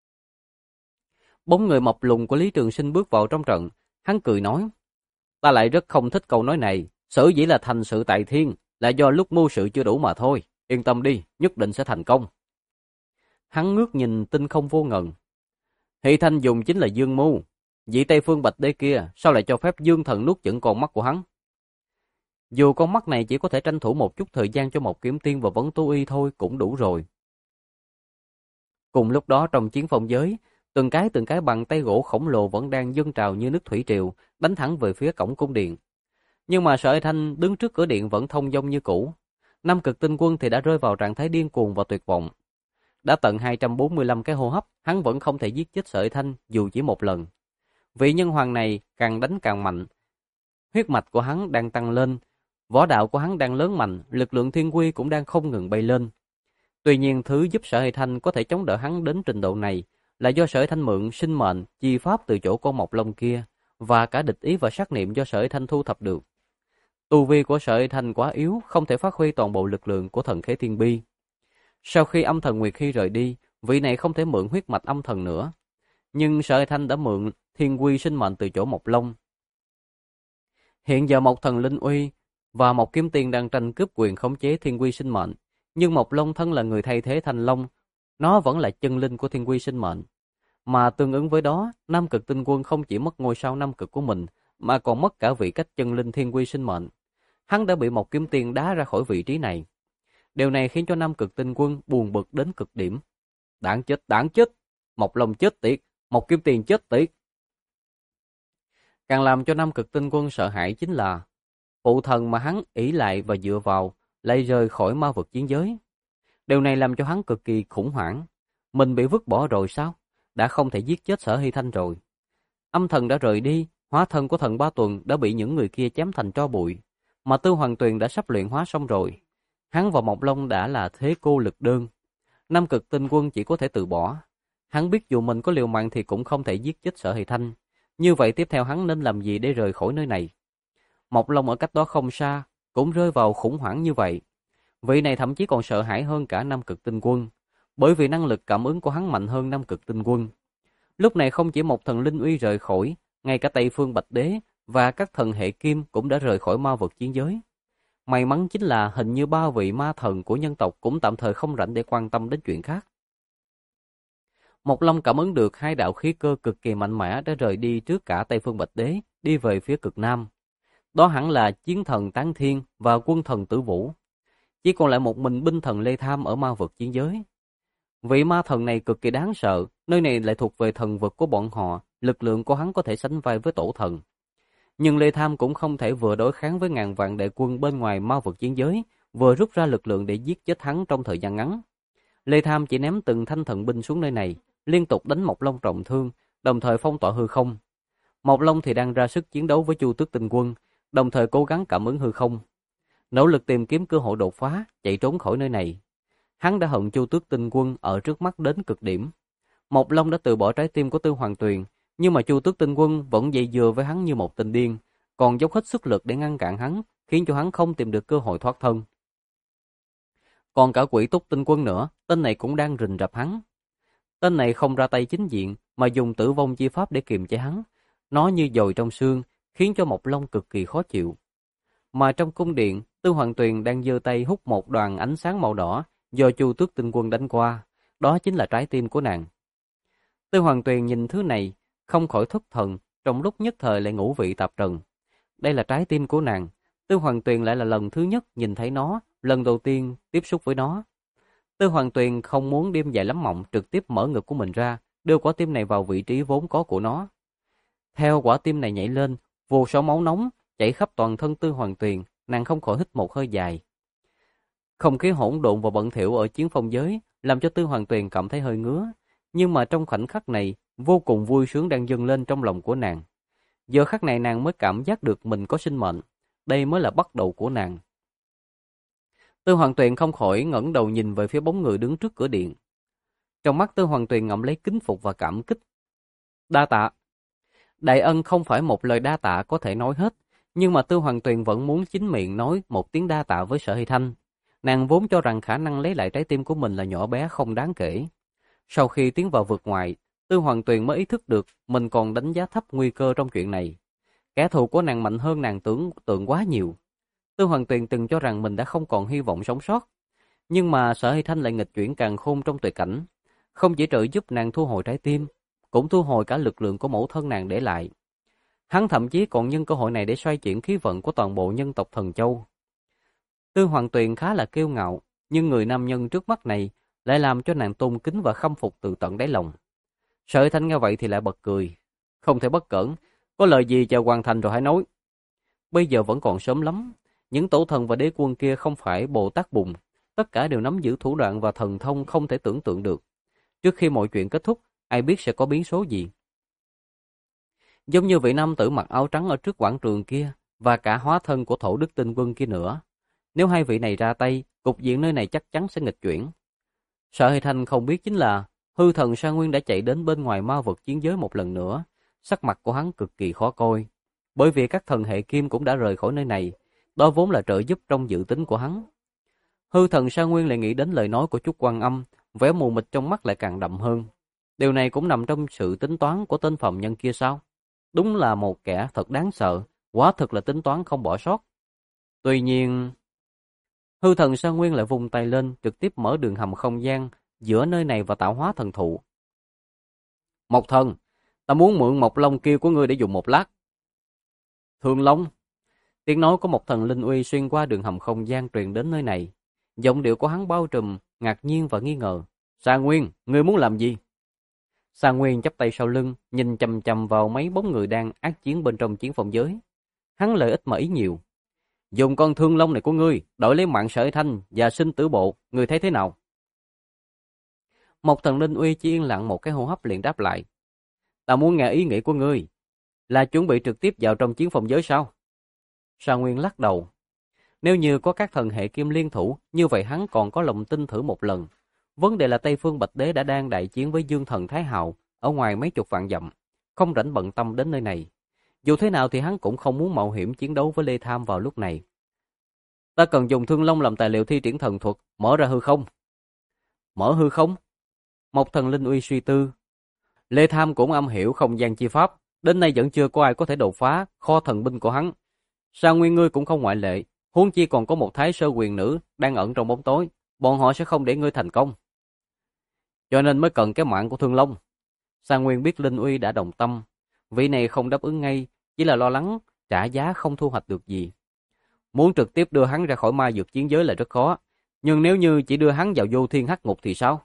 Bóng người mập lùn của Lý Trường Sinh bước vào trong trận. Hắn cười nói. Ta lại rất không thích câu nói này. Sở dĩ là thành sự tại thiên là do lúc mưu sự chưa đủ mà thôi. Yên tâm đi, nhất định sẽ thành công. Hắn ngước nhìn tinh không vô ngần. Hỷ Thanh dùng chính là dương mưu. Vị Tây Phương Bạch Đế kia sao lại cho phép dương thần nuốt chửng con mắt của hắn? Dù con mắt này chỉ có thể tranh thủ một chút thời gian cho một kiếm tiên và vấn tố y thôi cũng đủ rồi. Cùng lúc đó trong chiến phong giới, từng cái bằng tay gỗ khổng lồ vẫn đang dâng trào như nước thủy triều, đánh thẳng về phía cổng cung điện. Nhưng mà Sở Hải Thanh đứng trước cửa điện vẫn thông dong như cũ. Nam Cực Tinh Quân thì đã rơi vào trạng thái điên cuồng và tuyệt vọng. Đã tận 245 cái hô hấp, hắn vẫn không thể giết chết Sở Hải Thanh dù chỉ một lần. Vị nhân hoàng này càng đánh càng mạnh. Huyết mạch của hắn đang tăng lên, võ đạo của hắn đang lớn mạnh, lực lượng thiên quy cũng đang không ngừng bay lên. Tuy nhiên thứ giúp Sở Hải Thanh có thể chống đỡ hắn đến trình độ này là do Sở Hải Thanh mượn sinh mệnh, chi pháp từ chỗ con Mộc Long kia và cả địch ý và sát niệm do Sở Hải Thanh thu thập được. Tu vi của Sở Hải Thanh quá yếu, không thể phát huy toàn bộ lực lượng của thần khế thiên bi. Sau khi âm thần Nguyệt Khi rời đi, vị này không thể mượn huyết mạch âm thần nữa. Nhưng Sở Hải Thanh đã mượn thiên quy sinh mệnh từ chỗ Mộc Long. Hiện giờ Mộc Thần Linh Uy và Mộc Kiếm Tiên đang tranh cướp quyền khống chế thiên quy sinh mệnh, nhưng Mộc Long thân là người thay thế Thanh Long, nó vẫn là chân linh của thiên quy sinh mệnh. Mà tương ứng với đó, Nam Cực Tinh Quân không chỉ mất ngôi sao Nam Cực của mình, mà còn mất cả vị cách chân linh thiên quy sinh mệnh. Hắn đã bị Mộc Kiếm Tiên đá ra khỏi vị trí này. Điều này khiến cho Nam Cực Tinh Quân buồn bực đến cực điểm. Đáng chết, Mộc Long chết tiệt, Mộc Kiếm Tiên chết tiệt. Càng làm cho Nam Cực Tinh Quân sợ hãi chính là phụ thần mà hắn ỷ lại và dựa vào lại rời khỏi ma vực chiến giới. Điều này làm cho hắn cực kỳ khủng hoảng. Mình bị vứt bỏ rồi sao? Đã không thể giết chết Sở Hy Thanh rồi. Âm thần đã rời đi, hóa thân của thần Ba Tuần đã bị những người kia chém thành tro bụi, mà Tư Hoàng Tuyền đã sắp luyện hóa xong rồi. Hắn và Mộc Long đã là thế cô lực đơn. Nam Cực Tinh Quân chỉ có thể từ bỏ. Hắn biết dù mình có liều mạng thì cũng không thể giết chết Sở Hy Thanh. Như vậy tiếp theo hắn nên làm gì để rời khỏi nơi này? Mộc Long ở cách đó không xa, cũng rơi vào khủng hoảng như vậy. Vị này thậm chí còn sợ hãi hơn cả Nam Cực Tinh Quân, bởi vì năng lực cảm ứng của hắn mạnh hơn Nam Cực Tinh Quân. Lúc này không chỉ một thần linh uy rời khỏi, ngay cả Tây Phương Bạch Đế và các thần hệ kim cũng đã rời khỏi ma vực chiến giới. May mắn chính là hình như 3 vị ma thần của nhân tộc cũng tạm thời không rảnh để quan tâm đến chuyện khác. Mộc Long cảm ứng được 2 đạo khí cơ cực kỳ mạnh mẽ đã rời đi trước cả Tây Phương Bạch Đế, đi về phía cực Nam. Đó hẳn là chiến thần Tán Thiên và quân thần Tử Vũ. Chỉ còn lại một mình binh thần Lê Tham ở ma vực chiến giới. Vị ma thần này cực kỳ đáng sợ, nơi này lại thuộc về thần vực của bọn họ, lực lượng của hắn có thể sánh vai với tổ thần. Nhưng Lê Tham cũng không thể vừa đối kháng với ngàn vạn đại quân bên ngoài ma vực chiến giới, vừa rút ra lực lượng để giết chết hắn trong thời gian ngắn. Lê Tham chỉ ném từng thanh thần binh xuống nơi này, liên tục đánh Mộc Long trọng thương, đồng thời phong tỏa hư không. Mộc Long thì đang ra sức chiến đấu với Chu Tước Tinh Quân, đồng thời cố gắng cảm ứng hư không, nỗ lực tìm kiếm cơ hội đột phá, chạy trốn khỏi nơi này. Hắn đã hận Chu Tước Tinh Quân ở trước mắt đến cực điểm. Mộc Long đã từ bỏ trái tim của Tư Hoàng Tuyền, nhưng mà Chu Tước Tinh Quân vẫn dây dưa với hắn như một tên điên, còn dốc hết sức lực để ngăn cản hắn, khiến cho hắn không tìm được cơ hội thoát thân. Còn cả Quỷ Túc Tinh Quân nữa, tên này cũng đang rình rập hắn. Tên này không ra tay chính diện, mà dùng tử vong chi pháp để kiềm chế hắn. Nó như dồi trong xương, khiến cho Mộc Long cực kỳ khó chịu. Mà trong cung điện, Tư Hoàng Tuyền đang giơ tay hút một đoàn ánh sáng màu đỏ do Chu Tước Tinh Quân đánh qua, đó chính là trái tim của nàng. Tư Hoàng Tuyền nhìn thứ này, không khỏi thất thần, trong lúc nhất thời lại ngũ vị tạp trần. Đây là trái tim của nàng, Tư Hoàng Tuyền lại là lần thứ nhất nhìn thấy nó, lần đầu tiên tiếp xúc với nó. Tư Hoàng Tuyền không muốn đêm dài lắm mộng, trực tiếp mở ngực của mình ra, đưa quả tim này vào vị trí vốn có của nó. Theo quả tim này nhảy lên, vô số máu nóng chảy khắp toàn thân Tư Hoàng Tuyền, nàng không khỏi hít một hơi dài. Không khí hỗn độn và bận thỉu ở chiến phong giới làm cho Tư Hoàng Tuyền cảm thấy hơi ngứa, nhưng mà trong khoảnh khắc này, vô cùng vui sướng đang dâng lên trong lòng của nàng. Giờ khắc này nàng mới cảm giác được mình có sinh mệnh, đây mới là bắt đầu của nàng. Tư Hoàng Tuyền không khỏi ngẩng đầu nhìn về phía bóng người đứng trước cửa điện. Trong mắt Tư Hoàng Tuyền ngậm lấy kính phục và cảm kích. Đa tạ. Đại ân không phải một lời đa tạ có thể nói hết, nhưng mà Tư Hoàng Tuyền vẫn muốn chính miệng nói một tiếng đa tạ với Sở Hy Thanh. Nàng vốn cho rằng khả năng lấy lại trái tim của mình là nhỏ bé không đáng kể. Sau khi tiến vào vực ngoài, Tư Hoàng Tuyền mới ý thức được mình còn đánh giá thấp nguy cơ trong chuyện này. Kẻ thù của nàng mạnh hơn nàng tưởng tượng quá nhiều. Tư Hoàng Tuyền từng cho rằng mình đã không còn hy vọng sống sót. Nhưng mà Sở Hy Thanh lại nghịch chuyển càn khôn trong tuyệt cảnh. Không chỉ trợ giúp nàng thu hồi trái tim, cũng thu hồi cả lực lượng của mẫu thân nàng để lại. Hắn thậm chí còn nhân cơ hội này để xoay chuyển khí vận của toàn bộ nhân tộc Thần Châu. Tư Hoàng Tuyền khá là kiêu ngạo, nhưng người nam nhân trước mắt này lại làm cho nàng tôn kính và khâm phục từ tận đáy lòng. Sở Hy Thanh nghe vậy thì lại bật cười. Không thể bất cẩn, có lời gì chờ hoàn thành rồi hãy nói. Bây giờ vẫn còn sớm lắm, những tổ thần và đế quân kia không phải Bồ Tát Bùn, tất cả đều nắm giữ thủ đoạn và thần thông không thể tưởng tượng được. Trước khi mọi chuyện kết thúc, ai biết sẽ có biến số gì. Giống như vị nam tử mặc áo trắng ở trước quảng trường kia, và cả hóa thân của Thổ Đức Tinh Quân kia nữa. Nếu hai vị này ra tay, cục diện nơi này chắc chắn sẽ nghịch chuyển. Sở Hy Thanh không biết chính là hư thần Sa Nguyên đã chạy đến bên ngoài ma vực chiến giới một lần nữa. Sắc mặt của hắn cực kỳ khó coi, bởi vì các thần hệ kim cũng đã rời khỏi nơi này, đó vốn là trợ giúp trong dự tính của hắn. Hư thần Sa Nguyên lại nghĩ đến lời nói của Trúc Quan Âm, vẻ mù mịt trong mắt lại càng đậm hơn. Điều này cũng nằm trong sự tính toán của tên phàm nhân kia sao? Đúng là một kẻ thật đáng sợ, quả thực là tính toán không bỏ sót. Tuy nhiên, hư thần Sa Nguyên lại vùng tay lên, trực tiếp mở đường hầm không gian giữa nơi này và tạo hóa thần thụ. Mộc thần, ta muốn mượn Mộc Long kia của ngươi để dùng một lát. Thương Long. Tiếng nói của một thần linh uy xuyên qua đường hầm không gian truyền đến nơi này. Giọng điệu của hắn bao trùm ngạc nhiên và nghi ngờ. Sa Nguyên, ngươi muốn làm gì? Sa Nguyên chắp tay sau lưng, nhìn chằm chằm vào mấy bóng người đang ác chiến bên trong chiến phòng giới. Hắn lợi ích mà ý nhiều. Dùng con Thương Long này của ngươi, đổi lấy mạng Sở Hy Thanh và sinh tử bộ, ngươi thấy thế nào? Một thần linh uy chỉ yên lặng một cái hô hấp liền đáp lại. Ta muốn nghe ý nghĩ của ngươi. Là chuẩn bị trực tiếp vào trong chiến phòng giới sao? Sa Nguyên lắc đầu. Nếu như có các thần hệ kim liên thủ, như vậy hắn còn có lòng tin thử một lần. Vấn đề là Tây Phương Bạch Đế đã đang đại chiến với Dương Thần Thái Hạo ở ngoài mấy chục vạn dặm, không rảnh bận tâm đến nơi này. Dù thế nào thì hắn cũng không muốn mạo hiểm chiến đấu với Lê Tham vào lúc này. Ta cần dùng Thương Long làm tài liệu thi triển thần thuật, mở ra hư không. Mở hư không? Một thần linh uy suy tư. Lê Tham cũng am hiểu không gian chi pháp, đến nay vẫn chưa có ai có thể đột phá kho thần binh của hắn. Sa Nguyên ngươi cũng không ngoại lệ, huống chi còn có một thái sơ quyền nữ đang ẩn trong bóng tối, bọn họ sẽ không để ngươi thành công. Cho nên mới cần cái mạng của Thương Long. Sa Nguyên biết Linh Uy đã đồng tâm, vị này không đáp ứng ngay, chỉ là lo lắng trả giá không thu hoạch được gì. Muốn trực tiếp đưa hắn ra khỏi ma dược chiến giới là rất khó, nhưng nếu như chỉ đưa hắn vào vô thiên hắc ngục thì sao?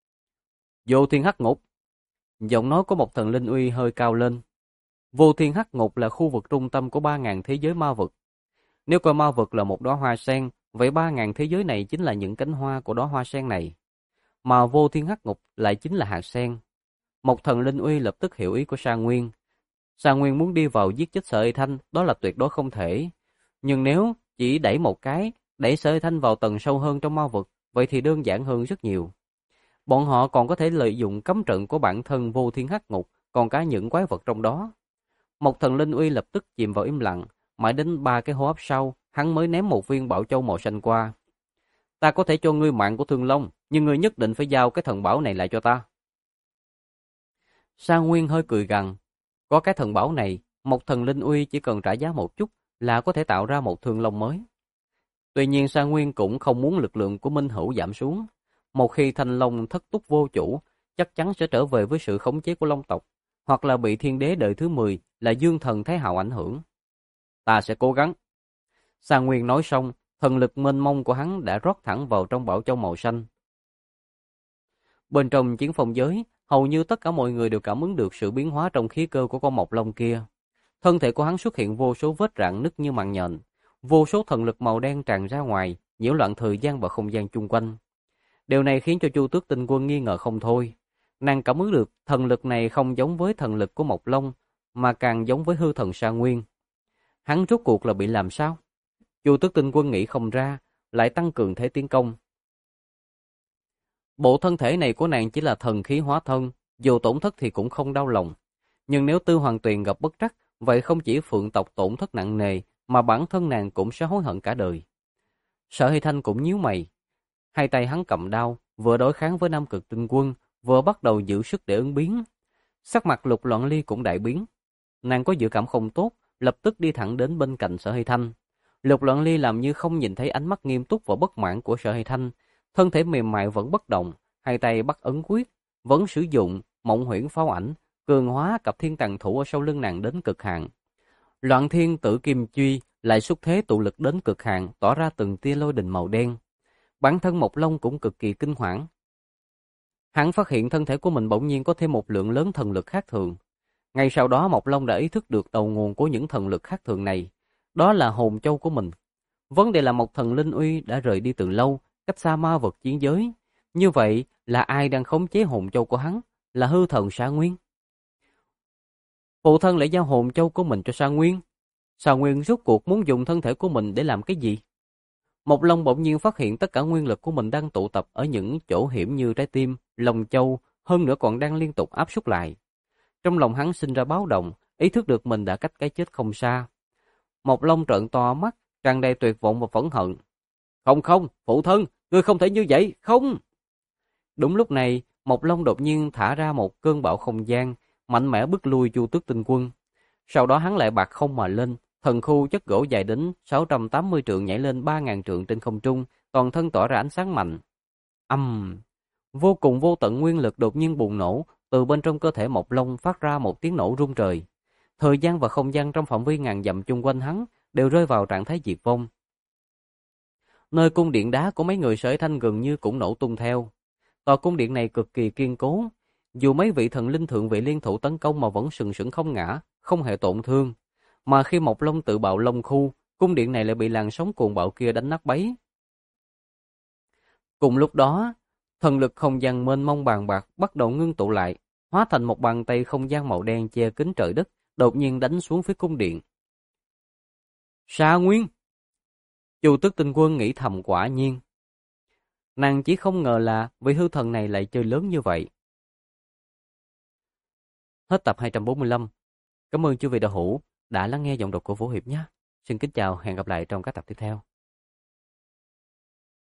Vô thiên hắc ngục? Giọng nói của một thần linh uy hơi cao lên. Vô thiên hắc ngục là khu vực trung tâm của 3.000 thế giới ma vực. Nếu coi ma vực là một đóa hoa sen, vậy 3.000 thế giới này chính là những cánh hoa của đóa hoa sen này. Mà vô thiên hắc ngục lại chính là hạt sen. Một thần linh uy lập tức hiểu ý của Sa Nguyên. Sa Nguyên muốn đi vào giết chết Sở Hy Thanh, đó là tuyệt đối không thể. Nhưng nếu chỉ đẩy một cái, đẩy Sở Hy Thanh vào tầng sâu hơn trong ma vực, vậy thì đơn giản hơn rất nhiều. Bọn họ còn có thể lợi dụng cấm trận của bản thân vô thiên hắc ngục, còn cả những quái vật trong đó. Một thần linh uy lập tức chìm vào im lặng, mãi đến 3 cái hô hấp sau, hắn mới ném một viên bảo châu màu xanh qua. Ta có thể cho ngươi mạng của Thương Long, nhưng ngươi nhất định phải giao cái thần bảo này lại cho ta. Sa Nguyên hơi cười gằn, có cái thần bảo này, một thần linh uy chỉ cần trả giá một chút là có thể tạo ra một Thương Long mới. Tuy nhiên Sa Nguyên cũng không muốn lực lượng của Minh Hữu giảm xuống. Một khi Thanh Long thất túc vô chủ, chắc chắn sẽ trở về với sự khống chế của Long tộc, hoặc là bị thiên đế đời thứ 10 là Dương Thần Thái Hạo ảnh hưởng. Ta sẽ cố gắng. Sa Nguyên nói xong, thần lực mênh mông của hắn đã rót thẳng vào trong bảo châu màu xanh. Bên trong chiến phong giới, hầu như tất cả mọi người đều cảm ứng được sự biến hóa trong khí cơ của con mộc long kia. Thân thể của hắn xuất hiện vô số vết rạn nứt như màng nhện, vô số thần lực màu đen tràn ra ngoài, nhiễu loạn thời gian và không gian chung quanh. Điều này khiến cho Chu Tước Tinh Quân nghi ngờ không thôi. Nàng cảm ứng được thần lực này không giống với thần lực của Mộc Long, mà càng giống với hư thần Sa Nguyên. Hắn rốt cuộc là bị làm sao? Chu Tước Tinh Quân nghĩ không ra, lại tăng cường thế tiến công. Bộ thân thể này của nàng chỉ là thần khí hóa thân, dù tổn thất thì cũng không đau lòng. Nhưng nếu Tư Hoàng Tuyền gặp bất trắc, vậy không chỉ Phượng tộc tổn thất nặng nề, mà bản thân nàng cũng sẽ hối hận cả đời. Sở Hy Thanh cũng nhíu mày. Hai tay hắn cầm đao, vừa đối kháng với Nam Cực Tinh Quân, vừa bắt đầu giữ sức để ứng biến. Sắc mặt Lục Loạn Ly cũng đại biến. Nàng có dự cảm không tốt, lập tức đi thẳng đến bên cạnh Sở Hy Thanh. Lục Loạn Ly làm như không nhìn thấy ánh mắt nghiêm túc và bất mãn của Sở Hy Thanh, thân thể mềm mại vẫn bất động, hai tay bắt ấn quyết, vẫn sử dụng Mộng Huyễn Pháo Ảnh, cường hóa cặp thiên tàng thủ ở sau lưng nàng đến cực hạn. Loạn Thiên Tử Kim Truy lại xuất thế tụ lực đến cực hạn, tỏ ra từng tia lôi đình màu đen. Bản thân Mộc Long cũng cực kỳ kinh hoảng. Hắn phát hiện thân thể của mình bỗng nhiên có thêm một lượng lớn thần lực khác thường. Ngay sau đó Mộc Long đã ý thức được đầu nguồn của những thần lực khác thường này. Đó là hồn châu của mình. Vấn đề là một thần linh uy đã rời đi từ lâu, cách xa ma vật chiến giới. Như vậy là ai đang khống chế hồn châu của hắn? Là hư thần Sa Nguyên. Phụ thân lại giao hồn châu của mình cho Sa Nguyên. Sa Nguyên rốt cuộc muốn dùng thân thể của mình để làm cái gì? Mộc Long bỗng nhiên phát hiện tất cả nguyên lực của mình đang tụ tập ở những chỗ hiểm như trái tim, lòng châu, hơn nữa còn đang liên tục áp suất lại. Trong lòng hắn sinh ra báo động, ý thức được mình đã cách cái chết không xa. Mộc Long trợn to mắt, tràn đầy tuyệt vọng và phẫn hận. Không không, phụ thân, ngươi không thể như vậy, không! Đúng lúc này, Mộc Long đột nhiên thả ra một cơn bão không gian, mạnh mẽ bức lui Chu Tước Tinh Quân. Sau đó hắn lại bạc không mà lên, thần khu chất gỗ dài đến 680 trượng nhảy lên 3000 trượng trên không trung, toàn thân tỏa ra ánh sáng mạnh. Vô cùng vô tận nguyên lực đột nhiên bùng nổ, từ bên trong cơ thể Mộc Long phát ra một tiếng nổ rung trời. Thời gian và không gian trong phạm vi ngàn dặm chung quanh hắn đều rơi vào trạng thái diệt vong. Nơi cung điện đá của mấy người Sở Thanh gần như cũng nổ tung theo. Tòa cung điện này cực kỳ kiên cố, dù mấy vị thần linh thượng vị liên thủ tấn công mà vẫn sừng sững không ngã, không hề tổn thương. Mà khi Mộc Long tự bạo Long khu, cung điện này lại bị làn sóng cuồng bạo kia đánh nát bấy. Cùng lúc đó, thần lực không gian mênh mông bàn bạc bắt đầu ngưng tụ lại, hóa thành một bàn tay không gian màu đen che kín trời đất, đột nhiên đánh xuống phía cung điện. Sa Nguyên! Chu Tước Tinh Quân nghĩ thầm quả nhiên. Nàng chỉ không ngờ là vị hư thần này lại chơi lớn như vậy. Hết tập 245. Cảm ơn chư vị đạo hữu đã lắng nghe giọng đọc của Vũ Hiệp nhé. Xin kính chào, hẹn gặp lại trong các tập tiếp theo.